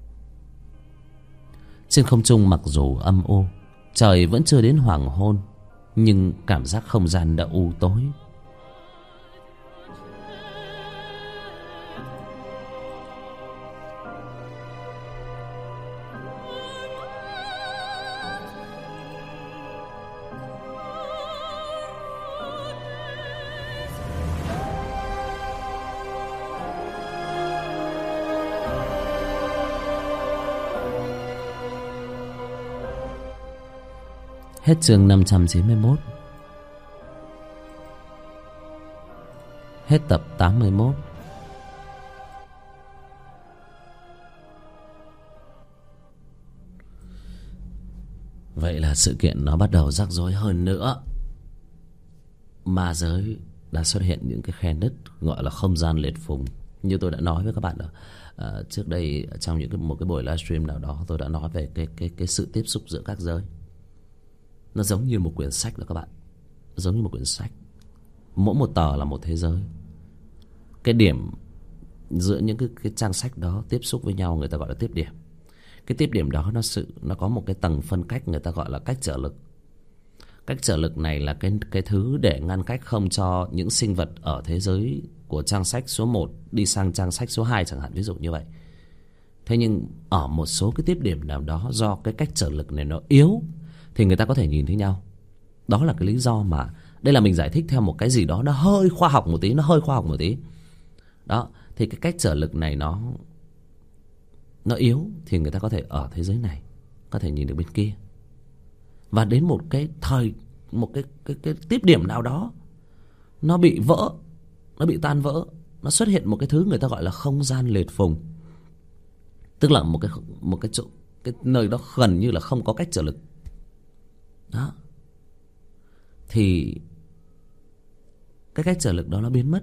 Trên không trung mặc dù âm u, trời vẫn chưa đến hoàng hôn, nhưng cảm giác không gian đã u tối. Hết chương 591. Hết tập 81. Vậy là sự kiện nó bắt đầu rắc rối hơn nữa. Ma giới đã xuất hiện những cái khe nứt gọi là không gian liệt phùng. Như tôi đã nói với các bạn trước đây trong một cái buổi livestream nào đó, tôi đã nói về cái sự tiếp xúc giữa các giới. Nó giống như một quyển sách đó các bạn, giống như một quyển sách, mỗi một tờ là một thế giới. Cái điểm giữa những cái trang sách đó tiếp xúc với nhau người ta gọi là tiếp điểm. Cái tiếp điểm đó nó có một cái tầng phân cách người ta gọi là cách trở lực. Cách trở lực này là cái thứ để ngăn cách không cho những sinh vật ở thế giới của trang sách số 1 đi sang trang sách số 2 chẳng hạn, ví dụ như vậy. Thế nhưng ở một số cái tiếp điểm nào đó, do cái cách trở lực này nó yếu thì người ta có thể nhìn thấy nhau. Đó là cái lý do mà đây là mình giải thích theo một cái gì đó nó hơi khoa học một tí, đó. Thì cái cách trở lực này nó yếu thì người ta có thể ở thế giới này có thể nhìn được bên kia. Và đến một cái tiếp điểm nào đó nó bị vỡ, nó bị tan vỡ, nó xuất hiện một cái thứ người ta gọi là không gian liệt phùng. Tức là một cái chỗ, cái nơi đó gần như là không có cách trở lực. Đó. Thì cái cách trở lực đó nó biến mất.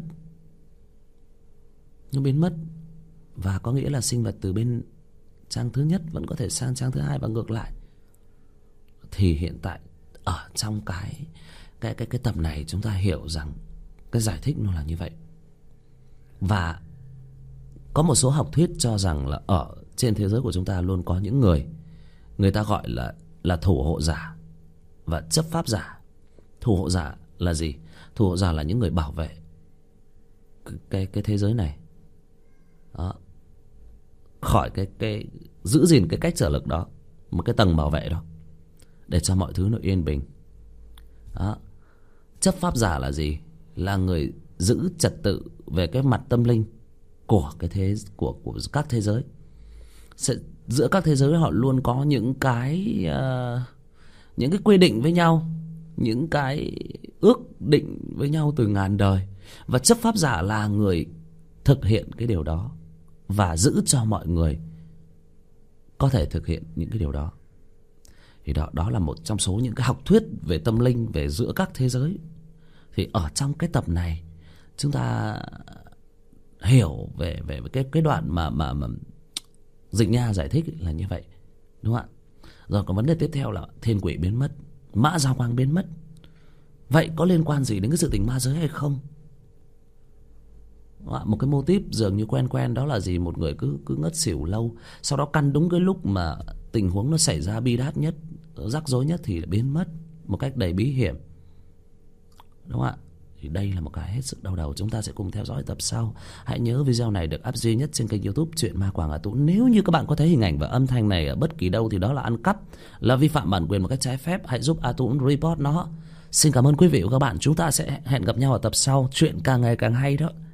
Nó biến mất. Và có nghĩa là sinh vật từ bên trang thứ nhất vẫn có thể sang trang thứ hai và ngược lại. Thì hiện tại ở trong cái tập này chúng ta hiểu rằng cái giải thích nó là như vậy. Và có một số học thuyết cho rằng là ở trên thế giới của chúng ta luôn có những người ta gọi là thủ hộ giả và chấp pháp giả. Thủ hộ giả là gì? Thủ hộ giả là những người bảo vệ cái thế giới này. Đó. Khỏi cái giữ gìn cái cách trở lực đó, một cái tầng bảo vệ đó, để cho mọi thứ nó yên bình. Đó. Chấp pháp giả là gì? Là người giữ trật tự về cái mặt tâm linh của các thế giới. Giữa các thế giới họ luôn có những cái quy định với nhau, những cái ước định với nhau từ ngàn đời. Và chấp pháp giả là người thực hiện cái điều đó và giữ cho mọi người có thể thực hiện những cái điều đó. Thì đó là một trong số những cái học thuyết về tâm linh, về giữa các thế giới. Thì ở trong cái tập này chúng ta hiểu về cái đoạn mà Dịch Nha giải thích là như vậy, đúng không ạ? Rồi còn vấn đề tiếp theo là thiên quỷ biến mất, Mã Giao Quang biến mất. Vậy có liên quan gì đến cái sự tình ma giới hay không? Một cái mô típ dường như quen đó là gì? Một người cứ ngất xỉu lâu, sau đó căn đúng cái lúc mà tình huống nó xảy ra bi đát nhất, rắc rối nhất thì biến mất một cách đầy bí hiểm, đúng không ạ? Thì đây là một cái hết sức đau đầu. Chúng ta sẽ cùng theo dõi tập sau. Hãy nhớ video này được up duy nhất trên kênh YouTube Chuyện Ma Quảng Hà Tú. Nếu như các bạn có thấy hình ảnh và âm thanh này ở bất kỳ đâu thì đó là ăn cắp, là vi phạm bản quyền một cách trái phép. Hãy giúp A Tú report nó. Xin cảm ơn quý vị và các bạn. Chúng ta sẽ hẹn gặp nhau ở tập sau. Chuyện càng ngày càng hay đó.